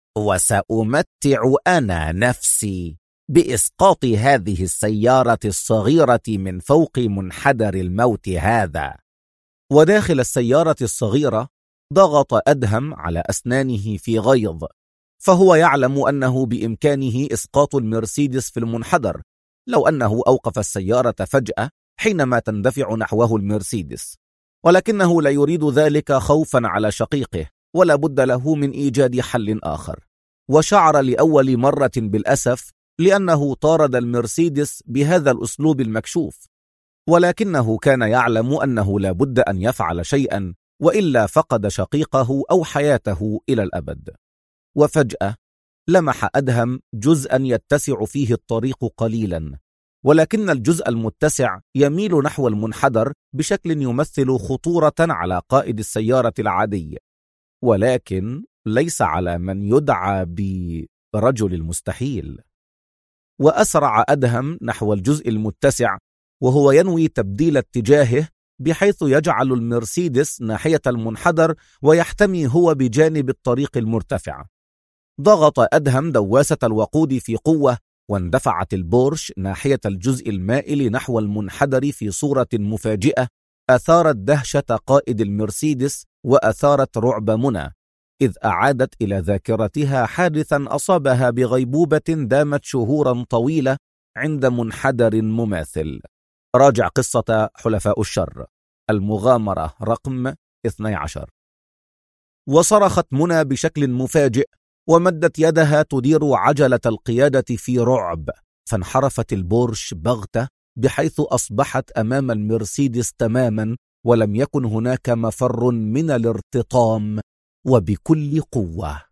Speaker 1: وسأمتع أنا نفسي بإسقاط هذه السيارة الصغيرة من فوق منحدر الموت هذا. وداخل السيارة الصغيرة ضغط أدهم على أسنانه في غيظ، فهو يعلم أنه بإمكانه إسقاط المرسيدس في المنحدر لو أنه أوقف السيارة فجأة حينما تندفع نحوه المرسيدس، ولكنه لا يريد ذلك خوفا على شقيقه، ولا بد له من إيجاد حل آخر. وشعر لأول مرة بالأسف لأنه طارد المرسيدس بهذا الأسلوب المكشوف، ولكنه كان يعلم أنه لا بد أن يفعل شيئا، وإلا فقد شقيقه أو حياته إلى الأبد. وفجأة لمح أدهم جزءا يتسع فيه الطريق قليلا، ولكن الجزء المتسع يميل نحو المنحدر بشكل يمثل خطورة على قائد السيارة العادي، ولكن ليس على من يدعى برجل المستحيل. وأسرع أدهم نحو الجزء المتسع وهو ينوي تبديل اتجاهه بحيث يجعل المرسيدس ناحية المنحدر ويحتمي هو بجانب الطريق المرتفع. ضغط أدهم دواسة الوقود في قوة، واندفعت البورش ناحية الجزء المائل نحو المنحدر في صورة مفاجئة أثارت دهشة قائد المرسيدس وأثارت رعب منى، إذ أعادت إلى ذاكرتها حادثا أصابها بغيبوبة دامت شهورا طويلة عند منحدر مماثل. راجع قصة حلفاء الشر، المغامرة رقم 12. وصرخت منى بشكل مفاجئ ومدت يدها تدير عجلة القيادة في رعب، فانحرفت البورش بغتة بحيث أصبحت أمام المرسيدس تماما، ولم يكن هناك مفر من الارتطام، وبكل قوة.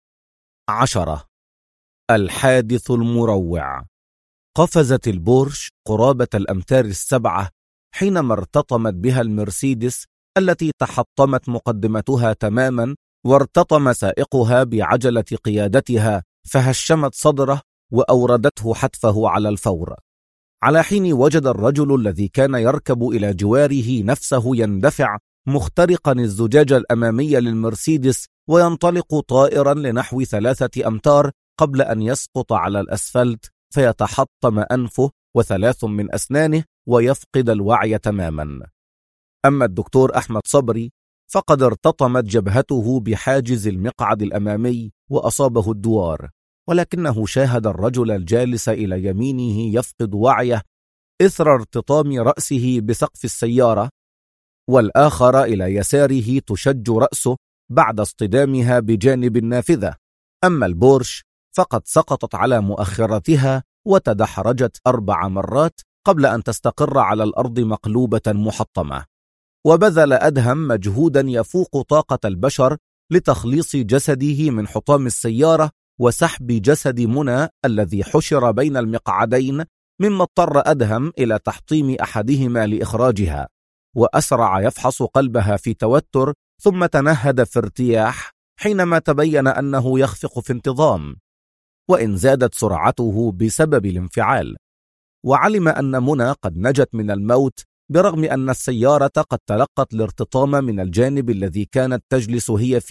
Speaker 1: 10. الحادث المروع. قفزت البورش قرابة الأمتار 7 حينما ارتطمت بها المرسيدس التي تحطمت مقدمتها تماما، وارتطم سائقها بعجلة قيادتها فهشمت صدره وأوردته حتفه على الفور، على حين وجد الرجل الذي كان يركب إلى جواره نفسه يندفع مخترقا الزجاج الأمامي للمرسيدس وينطلق طائرا لنحو 3 أمتار قبل أن يسقط على الأسفلت فيتحطم أنفه و3 من أسنانه ويفقد الوعي تماما. أما الدكتور أحمد صبري فقد ارتطمت جبهته بحاجز المقعد الأمامي وأصابه الدوار، ولكنه شاهد الرجل الجالس إلى يمينه يفقد وعيه إثر ارتطام رأسه بسقف السيارة، والآخر إلى يساره تشج رأسه بعد اصطدامها بجانب النافذة. أما البورش فقد سقطت على مؤخرتها وتدحرجت 4 مرات قبل أن تستقر على الأرض مقلوبة محطمة. وبذل أدهم مجهودا يفوق طاقة البشر لتخليص جسده من حطام السيارة وسحب جسد منى الذي حشر بين المقعدين، مما اضطر أدهم إلى تحطيم أحدهما لإخراجها، وأسرع يفحص قلبها في توتر، ثم تنهد في ارتياح حينما تبين أنه يخفق في انتظام، وإن زادت سرعته بسبب الانفعال. وعلم أن منى قد نجت من الموت برغم أن السيارة قد تلقت الارتطام من الجانب الذي كانت تجلس هي فيه،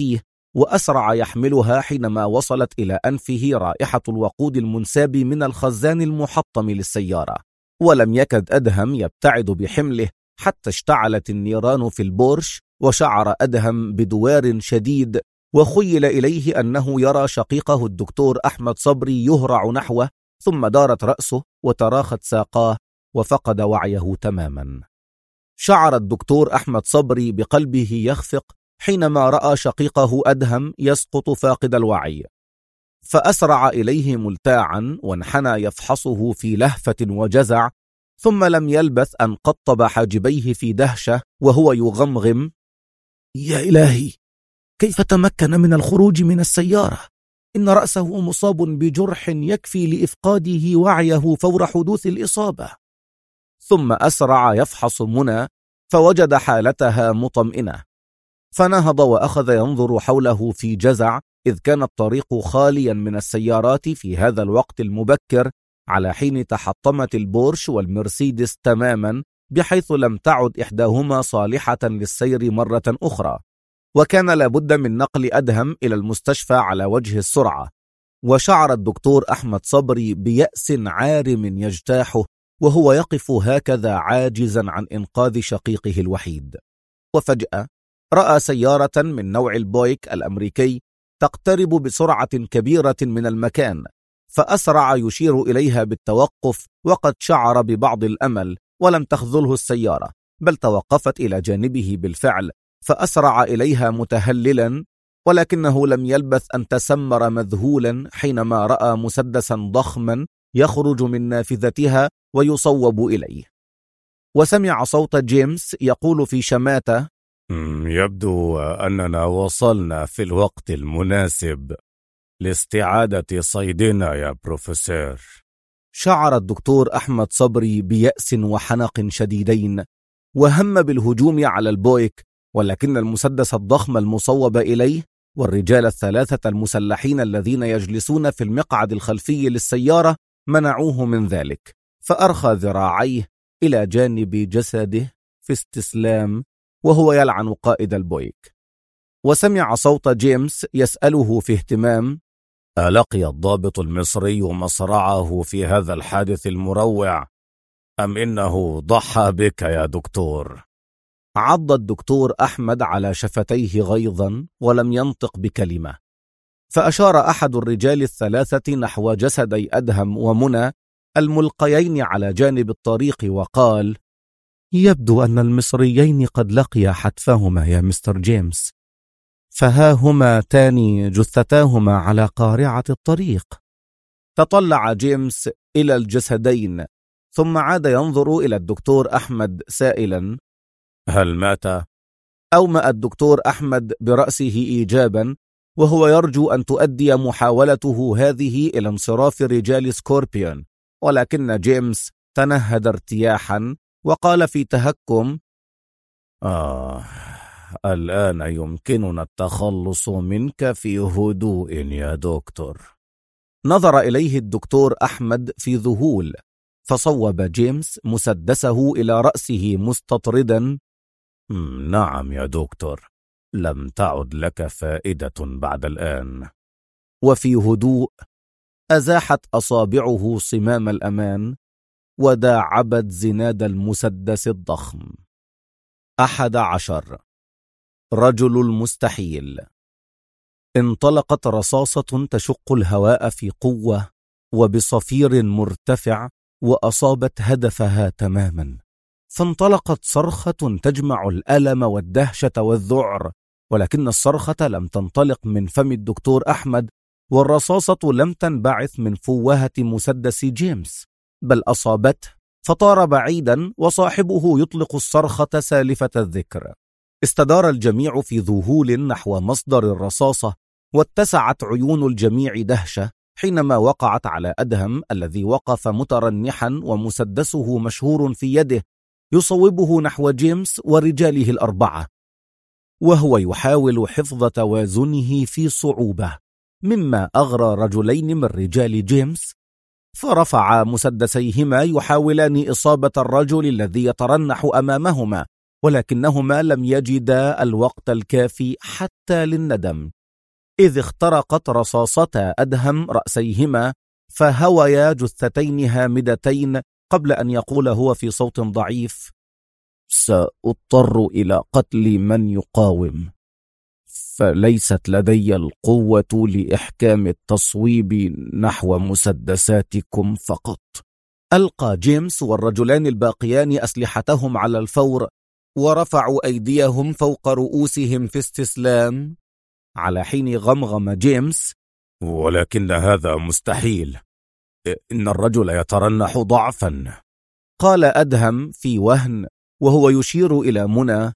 Speaker 1: وأسرع يحملها حينما وصلت إلى أنفه رائحة الوقود المنساب من الخزان المحطم للسيارة. ولم يكد أدهم يبتعد بحمله حتى اشتعلت النيران في البورش، وشعر أدهم بدوار شديد، وخيل إليه أنه يرى شقيقه الدكتور أحمد صبري يهرع نحوه، ثم دارت رأسه وتراخت ساقاه وفقد وعيه تماما. شعر الدكتور أحمد صبري بقلبه يخفق حينما رأى شقيقه أدهم يسقط فاقد الوعي، فأسرع إليه ملتاعا وانحنى يفحصه في لهفة وجزع، ثم لم يلبث أن قطب حاجبيه في دهشة وهو يغمغم:
Speaker 3: يا إلهي، كيف تمكن من الخروج من السيارة؟ إن رأسه مصاب بجرح يكفي لإفقاده وعيه فور حدوث الإصابة.
Speaker 1: ثم أسرع يفحص منى فوجد حالتها مطمئنة، فنهض وأخذ ينظر حوله في جزع، إذ كان الطريق خاليا من السيارات في هذا الوقت المبكر، على حين تحطمت البورش والمرسيدس تماما، بحيث لم تعد إحداهما صالحة للسير مرة أخرى، وكان لابد من نقل أدهم إلى المستشفى على وجه السرعة. وشعر الدكتور أحمد صبري بيأس عارم يجتاحه وهو يقف هكذا عاجزا عن إنقاذ شقيقه الوحيد. وفجأة رأى سيارة من نوع البويك الأمريكي تقترب بسرعة كبيرة من المكان، فأسرع يشير إليها بالتوقف، وقد شعر ببعض الأمل، ولم تخذله السيارة بل توقفت إلى جانبه بالفعل، فأسرع إليها متهللا، ولكنه لم يلبث أن تسمر مذهولا حينما رأى مسدسا ضخما يخرج من نافذتها ويصوب إليه. وسمع صوت جيمس يقول في شماتة:
Speaker 2: يبدو أننا وصلنا في الوقت المناسب لاستعادة صيدنا يا بروفيسور.
Speaker 1: شعر الدكتور أحمد صبري بيأس وحنق شديدين، وهم بالهجوم على البويك، ولكن المسدس الضخم المصوب إليه والرجال الثلاثة المسلحين الذين يجلسون في المقعد الخلفي للسيارة منعوه من ذلك، فأرخى ذراعيه إلى جانب جسده في استسلام وهو يلعن قائد البويك. وسمع صوت جيمس يسأله في اهتمام:
Speaker 2: ألقي الضابط المصري مصرعه في هذا الحادث المروع أم إنه ضحى بك يا دكتور؟
Speaker 1: عض الدكتور أحمد على شفتيه غيظا ولم ينطق بكلمة، فأشار أحد الرجال الثلاثة نحو جسدي أدهم ومنى الملقيين على جانب الطريق وقال:
Speaker 4: يبدو أن المصريين قد لقيا حتفهما يا مستر جيمس، فها هما تاني جثتاهما على قارعة الطريق.
Speaker 1: تطلع جيمس إلى الجسدين ثم عاد ينظر إلى الدكتور أحمد سائلا:
Speaker 2: هل مات؟
Speaker 1: أومأ الدكتور أحمد برأسه إيجابا، وهو يرجو أن تؤدي محاولته هذه إلى انصراف رجال سكوربيون، ولكن جيمس تنهد ارتياحا وقال في تهكم:
Speaker 2: الآن يمكننا التخلص منك في هدوء يا دكتور.
Speaker 1: نظر إليه الدكتور أحمد في ذهول، فصوب جيمس مسدسه إلى رأسه مستطردا:
Speaker 2: نعم يا دكتور، لم تعد لك فائدة بعد الآن.
Speaker 1: وفي هدوء أزاحت أصابعه صمام الأمان وداعبت زناد المسدس الضخم. 11. رجل المستحيل. انطلقت رصاصة تشق الهواء في قوة وبصفير مرتفع، وأصابت هدفها تماما، فانطلقت صرخة تجمع الألم والدهشة والذعر، ولكن الصرخة لم تنطلق من فم الدكتور أحمد، والرصاصة لم تنبعث من فوهة مسدس جيمس، بل أصابته فطار بعيدا، وصاحبه يطلق الصرخة سالفة الذكر. استدار الجميع في ذهول نحو مصدر الرصاصة، واتسعت عيون الجميع دهشة حينما وقعت على أدهم الذي وقف مترنحا ومسدسه مشهور في يده يصوبه نحو جيمس ورجاله الأربعة، وهو يحاول حفظ توازنه في صعوبة، مما أغرى رجلين من رجال جيمس، فرفع مسدسيهما يحاولان إصابة الرجل الذي يترنح أمامهما، ولكنهما لم يجدا الوقت الكافي حتى للندم، إذ اخترقت رصاصتا أدهم رأسيهما فهويا جثتين هامدتين قبل أن يقول هو في صوت ضعيف: سأضطر إلى قتل من يقاوم، فليست لدي القوة لإحكام التصويب نحو مسدساتكم فقط. ألقى جيمس والرجلان الباقيان أسلحتهم على الفور ورفعوا أيديهم فوق رؤوسهم في استسلام، على حين غمغم جيمس:
Speaker 2: ولكن هذا مستحيل، إن الرجل يترنح ضعفا.
Speaker 1: قال أدهم في وهن وهو يشير إلى منى: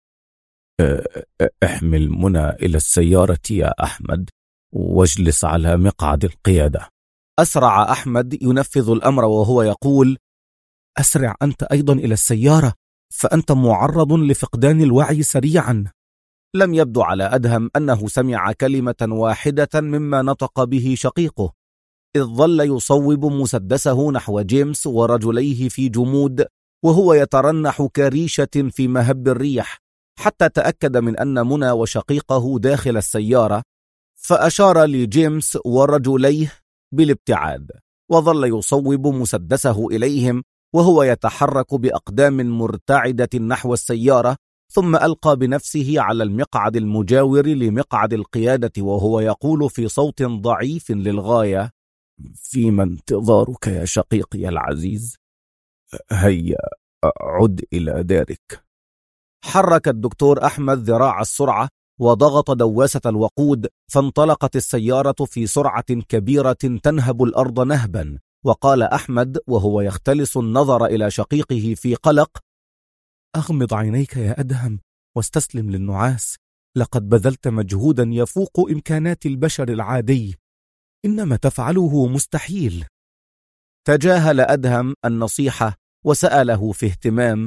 Speaker 2: احمل منى إلى السيارة يا أحمد واجلس على مقعد القيادة.
Speaker 1: أسرع أحمد ينفذ الأمر وهو يقول:
Speaker 4: أسرع أنت أيضا إلى السيارة، فأنت معرض لفقدان الوعي سريعا.
Speaker 1: لم يبدو على أدهم أنه سمع كلمة واحدة مما نطق به شقيقه، إذ ظل يصوب مسدسه نحو جيمس ورجليه في جمود وهو يترنح كريشة في مهب الريح، حتى تأكد من أن منى وشقيقه داخل السيارة، فأشار لجيمس ورجليه بالابتعاد، وظل يصوب مسدسه إليهم وهو يتحرك بأقدام مرتعدة نحو السيارة، ثم ألقى بنفسه على المقعد المجاور لمقعد القيادة وهو يقول في صوت ضعيف للغاية:
Speaker 2: فيما انتظارك يا شقيقي العزيز، هيا عد إلى دارك.
Speaker 1: حرك الدكتور أحمد ذراع السرعة وضغط دواسة الوقود، فانطلقت السيارة في سرعة كبيرة تنهب الأرض نهبا. وقال أحمد وهو يختلس النظر إلى شقيقه في قلق:
Speaker 4: أغمض عينيك يا أدهم واستسلم للنعاس، لقد بذلت مجهودا يفوق إمكانات البشر العادي، إنما تفعله مستحيل.
Speaker 1: تجاهل أدهم النصيحة وسأله في اهتمام: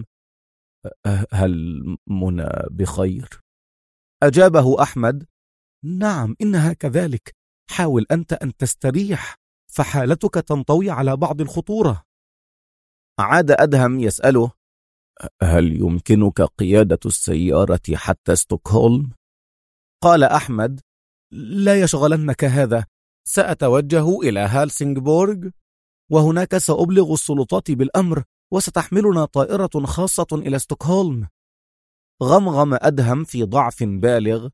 Speaker 2: هل منى بخير؟
Speaker 1: أجابه أحمد:
Speaker 4: نعم، إنها كذلك، حاول أنت أن تستريح، فحالتك تنطوي على بعض الخطورة.
Speaker 1: عاد أدهم يسأله:
Speaker 2: هل يمكنك قيادة السيارة حتى ستوكهولم؟
Speaker 1: قال أحمد:
Speaker 4: لا يشغلنك هذا، سأتوجه إلى هالسنغبورغ، وهناك سأبلغ السلطات بالأمر، وستحملنا طائرة خاصة إلى ستوكهولم.
Speaker 1: غمغم أدهم في ضعف بالغ: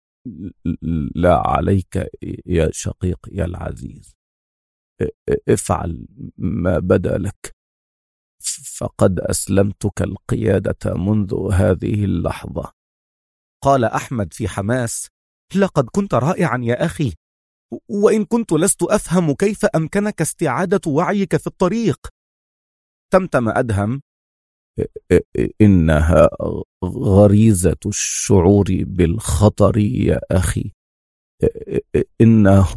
Speaker 2: لا عليك يا شقيقي العزيز، افعل ما بدا لك، فقد أسلمتك القيادة منذ هذه اللحظة.
Speaker 1: قال أحمد في حماس:
Speaker 4: لقد كنت رائعا يا أخي، وإن كنت لست أفهم كيف أمكنك استعادة وعيك في الطريق.
Speaker 1: تمتم أدهم:
Speaker 2: إنها غريزة الشعور بالخطر يا أخي، إنه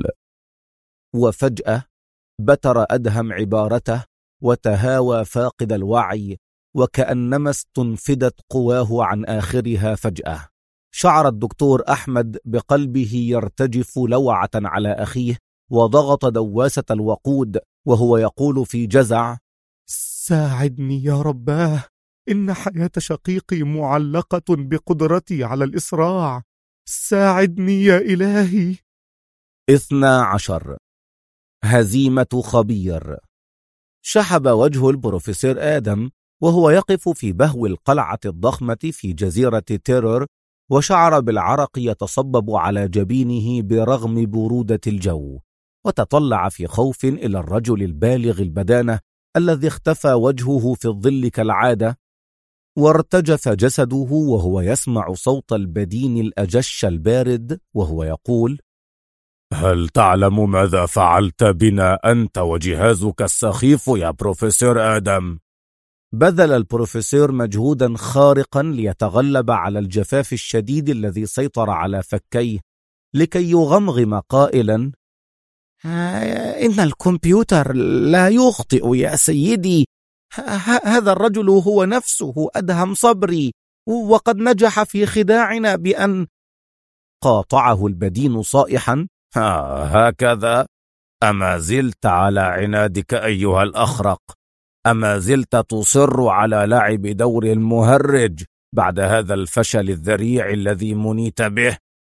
Speaker 1: وفجأة بتر أدهم عبارته وتهاوى فاقد الوعي، وكأنما استنفدت قواه عن آخرها فجأة. شعر الدكتور أحمد بقلبه يرتجف لوعة على أخيه، وضغط دواسة الوقود وهو يقول في جزع:
Speaker 4: ساعدني يا رباه، إن حياة شقيقي معلقة بقدرتي على الإسراع، ساعدني يا إلهي.
Speaker 1: 12. هزيمة خبير. شحب وجه البروفيسور آدم وهو يقف في بهو القلعة الضخمة في جزيرة تيرور، وشعر بالعرق يتصبب على جبينه برغم برودة الجو، وتطلع في خوف إلى الرجل البالغ البدانة الذي اختفى وجهه في الظل كالعادة، وارتجف جسده وهو يسمع صوت البدين الأجش البارد وهو يقول:
Speaker 2: هل تعلم ماذا فعلت بنا أنت وجهازك السخيف يا بروفيسور آدم؟
Speaker 1: بذل البروفيسور مجهودا خارقا ليتغلب على الجفاف الشديد الذي سيطر على فكيه، لكي يغمغم قائلا:
Speaker 4: إن الكمبيوتر لا يخطئ يا سيدي، هذا الرجل هو نفسه أدهم صبري، وقد نجح في خداعنا بأن...
Speaker 1: قاطعه البدين صائحا:
Speaker 2: هكذا؟ أما زلت على عنادك أيها الأخرق؟ أما زلت تصر على لعب دور المهرج بعد هذا الفشل الذريع الذي منيت به؟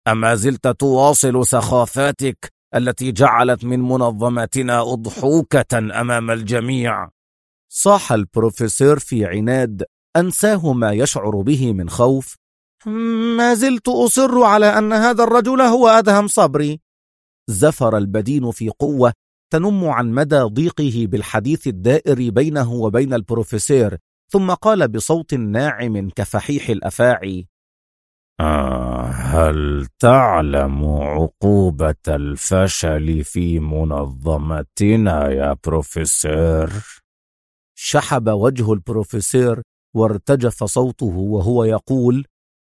Speaker 2: أما زلت تواصل سخافاتك التي جعلت من منظمتنا أضحوكة أمام الجميع؟
Speaker 1: صاح البروفيسور في عناد أنساه ما يشعر به من خوف.
Speaker 4: ما زلت أصر على أن هذا الرجل هو أدهم صبري.
Speaker 1: زفر البدين في قوة تنم عن مدى ضيقه بالحديث الدائر بينه وبين البروفيسور، ثم قال بصوت ناعم كفحيح الأفاعي:
Speaker 2: هل تعلم عقوبة الفشل في منظمتنا يا بروفيسور؟
Speaker 1: شحب وجه البروفيسور وارتجف صوته وهو يقول: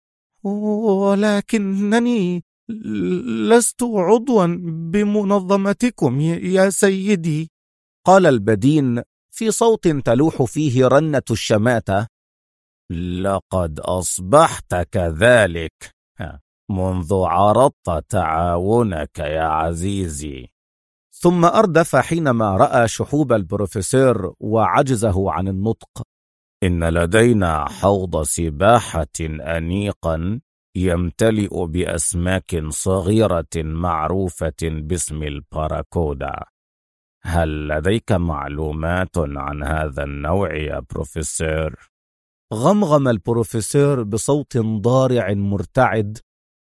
Speaker 4: ولكنني لست عضوا بمنظمتكم يا سيدي.
Speaker 1: قال البدين في صوت تلوح فيه رنة الشماتة:
Speaker 2: لقد أصبحت كذلك منذ عرضت تعاونك يا عزيزي.
Speaker 1: ثم أردف حينما رأى شحوب البروفيسور وعجزه عن النطق:
Speaker 2: إن لدينا حوض سباحة أنيقا يمتلئ بأسماك صغيرة معروفة باسم الباراكودا. هل لديك معلومات عن هذا النوع يا بروفيسور؟
Speaker 1: غمغم البروفيسور بصوت ضارع مرتعد: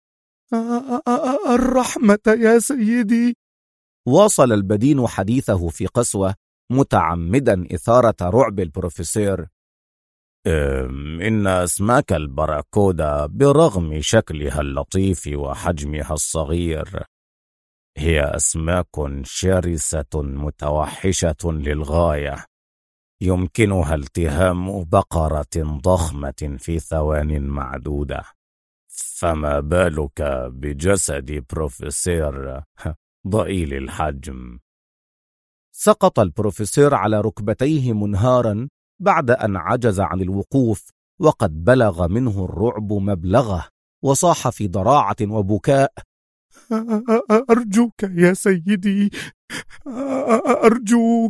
Speaker 4: الرحمة يا سيدي.
Speaker 1: واصل البدين حديثه في قسوة متعمدا إثارة رعب البروفيسور:
Speaker 2: إن أسماك الباراكودا برغم شكلها اللطيف وحجمها الصغير هي أسماك شرسة متوحشة للغاية، يمكنها التهام بقرة ضخمة في ثوان معدودة، فما بالك بجسد بروفيسور ضئيل الحجم؟
Speaker 1: سقط البروفيسور على ركبتيه منهارا بعد أن عجز عن الوقوف، وقد بلغ منه الرعب مبلغه، وصاح في ضراعة وبكاء:
Speaker 5: أرجوك يا سيدي، أرجوك.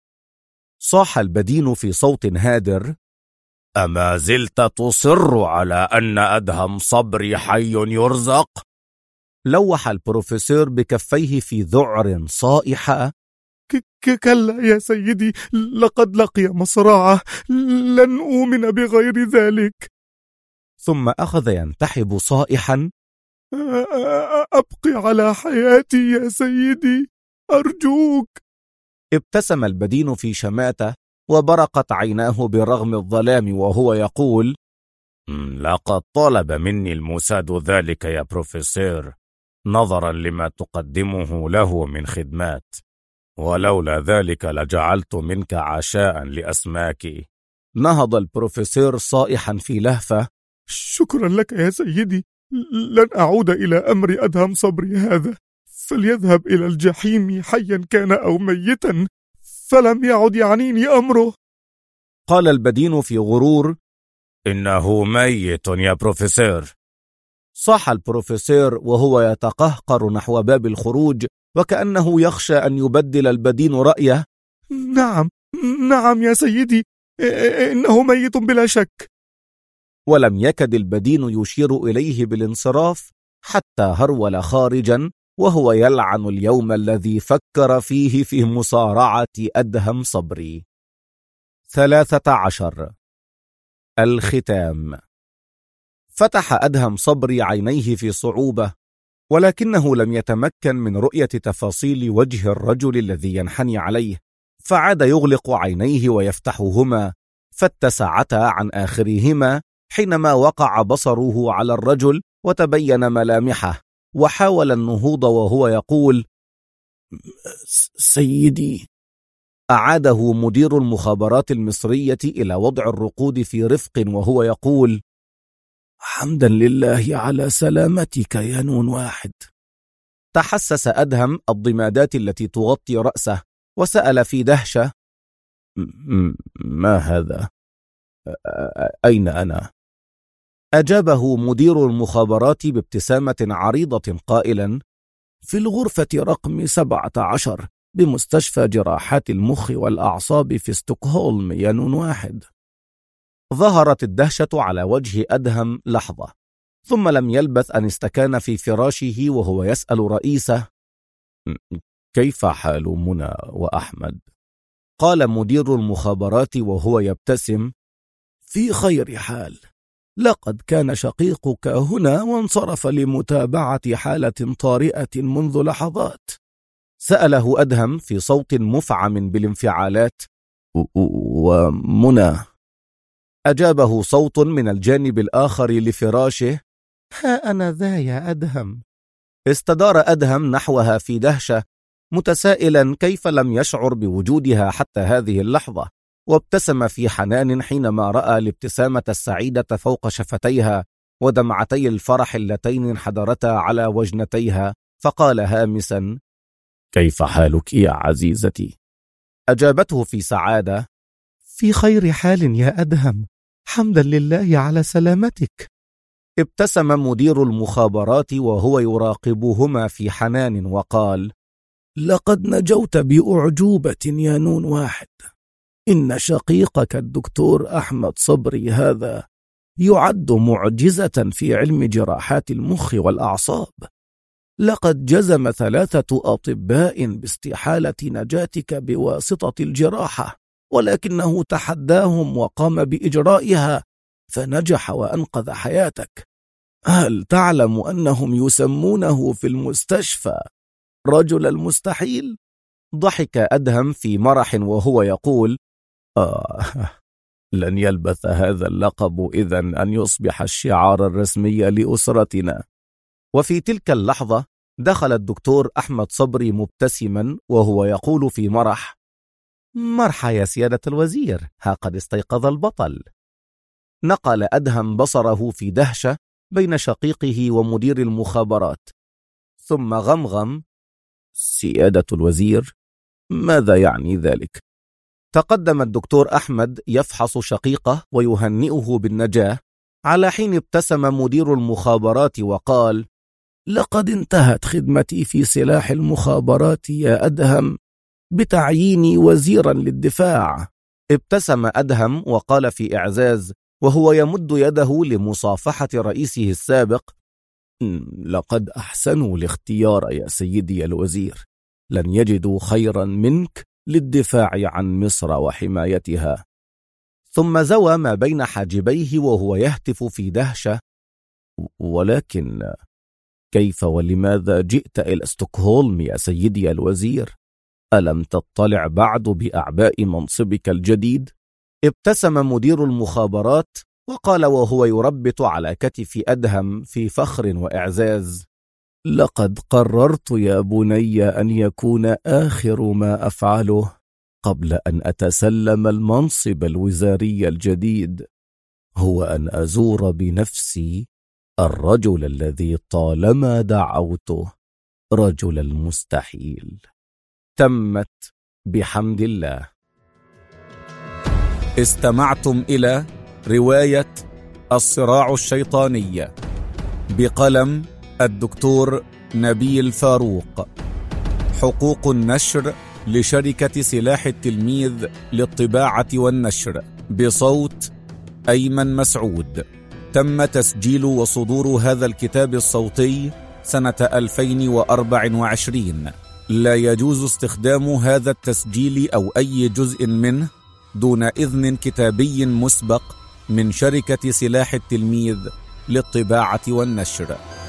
Speaker 1: صاح البدين في صوت هادر:
Speaker 2: أما زلت تصر على أن أدهم صبري حي يرزق؟
Speaker 1: لوح البروفيسور بكفيه في ذعر صائحة:
Speaker 5: كلا يا سيدي، لقد لقي مصرعه، لن أؤمن بغير ذلك.
Speaker 1: ثم أخذ ينتحب صائحا:
Speaker 5: أبقي على حياتي يا سيدي، أرجوك.
Speaker 1: ابتسم البدين في شماتة وبرقت عيناه برغم الظلام وهو يقول:
Speaker 2: لقد طلب مني الموساد ذلك يا بروفيسور نظرا لما تقدمه له من خدمات، ولولا ذلك لجعلت منك عشاء لأسماكي.
Speaker 1: نهض البروفيسور صائحا في لهفة:
Speaker 5: شكرا لك يا سيدي، لن أعود إلى أمر أدهم صبري هذا، فليذهب إلى الجحيم حيا كان أو ميتا، فلم يعد يعنيني أمره.
Speaker 1: قال البدين في غرور:
Speaker 2: إنه ميت يا بروفيسور.
Speaker 1: صاح البروفيسور وهو يتقهقر نحو باب الخروج، وكأنه يخشى أن يبدل البدين رأيه:
Speaker 5: نعم يا سيدي، إنه ميت بلا شك.
Speaker 1: ولم يكد البدين يشير إليه بالانصراف حتى هرول خارجا وهو يلعن اليوم الذي فكر فيه في مصارعة أدهم صبري. 13. الختام. فتح أدهم صبري عينيه في صعوبة، ولكنه لم يتمكن من رؤية تفاصيل وجه الرجل الذي ينحني عليه، فعاد يغلق عينيه ويفتحهما، فاتسعتا عن آخرهما حينما وقع بصره على الرجل وتبين ملامحه، وحاول النهوض وهو يقول:
Speaker 3: سيدي.
Speaker 1: أعاده مدير المخابرات المصرية إلى وضع الرقود في رفق وهو يقول:
Speaker 3: حمدا لله على سلامتك يا نون واحد.
Speaker 1: تحسس أدهم الضمادات التي تغطي رأسه وسأل في دهشة:
Speaker 3: ما هذا؟ أين أنا؟
Speaker 1: أجابه مدير المخابرات بابتسامة عريضة قائلا:
Speaker 3: في الغرفة رقم 17 بمستشفى جراحات المخ والأعصاب في ستوكهولم يا نون واحد.
Speaker 1: ظهرت الدهشة على وجه أدهم لحظة، ثم لم يلبث أن استكان في فراشه وهو يسأل رئيسه: كيف حال منى وأحمد؟ قال مدير المخابرات وهو يبتسم:
Speaker 3: في خير حال، لقد كان شقيقك هنا وانصرف لمتابعة حالة طارئة منذ لحظات.
Speaker 1: سأله أدهم في صوت مفعم بالانفعالات: ومنى؟ أجابه صوت من الجانب الآخر لفراشه:
Speaker 4: ها أنا ذا يا أدهم.
Speaker 1: استدار أدهم نحوها في دهشة، متسائلا كيف لم يشعر بوجودها حتى هذه اللحظة، وابتسم في حنان حينما رأى الابتسامة السعيدة فوق شفتيها ودمعتي الفرح اللتين انحدرتا على وجنتيها، فقال هامسا:
Speaker 2: كيف حالك يا عزيزتي؟
Speaker 1: أجابته في سعادة:
Speaker 4: في خير حال يا أدهم، حمدا لله على سلامتك.
Speaker 1: ابتسم مدير المخابرات وهو يراقبهما في حنان وقال:
Speaker 3: لقد نجوت بأعجوبة يا نون واحد. إن شقيقك الدكتور أحمد صبري هذا يعد معجزة في علم جراحات المخ والأعصاب. لقد جزم 3 أطباء باستحالة نجاتك بواسطة الجراحة، ولكنه تحداهم وقام بإجرائها فنجح وأنقذ حياتك. هل تعلم أنهم يسمونه في المستشفى رجل المستحيل؟
Speaker 1: ضحك أدهم في مرح وهو يقول:
Speaker 2: لن يلبث هذا اللقب إذن أن يصبح الشعار الرسمي لأسرتنا.
Speaker 1: وفي تلك اللحظة دخل الدكتور أحمد صبري مبتسما وهو يقول في مرح:
Speaker 4: مرحى يا سيادة الوزير، ها قد استيقظ البطل.
Speaker 1: نقل أدهم بصره في دهشة بين شقيقه ومدير المخابرات، ثم غمغم:
Speaker 2: سيادة الوزير، ماذا يعني ذلك؟
Speaker 1: تقدم الدكتور أحمد يفحص شقيقه ويهنئه بالنجاة، على حين ابتسم مدير المخابرات وقال:
Speaker 3: لقد انتهت خدمتي في سلاح المخابرات يا أدهم بتعييني وزيرا للدفاع.
Speaker 1: ابتسم أدهم وقال في إعزاز وهو يمد يده لمصافحة رئيسه السابق:
Speaker 2: لقد أحسنوا الاختيار يا سيدي الوزير، لن يجدوا خيرا منك للدفاع عن مصر وحمايتها.
Speaker 1: ثم زوى ما بين حاجبيه وهو يهتف في دهشة:
Speaker 2: ولكن كيف ولماذا جئت إلى ستوكهولم يا سيدي الوزير؟ ألم تطلع بعد بأعباء منصبك الجديد؟
Speaker 1: ابتسم مدير المخابرات وقال وهو يربط على كتف أدهم في فخر وإعزاز:
Speaker 3: لقد قررت يا بني أن يكون آخر ما أفعله قبل أن أتسلم المنصب الوزاري الجديد هو أن أزور بنفسي الرجل الذي طالما دعوته رجل المستحيل.
Speaker 1: تمت بحمد الله. استمعتم إلى رواية الصراع الشيطاني بقلم الدكتور نبيل فاروق، حقوق النشر لشركة سلاح التلميذ للطباعة والنشر، بصوت أيمن مسعود. تم تسجيل وصدور هذا الكتاب الصوتي سنة 2024. لا يجوز استخدام هذا التسجيل أو أي جزء منه دون إذن كتابي مسبق من شركة سلاح التلميذ للطباعة والنشر.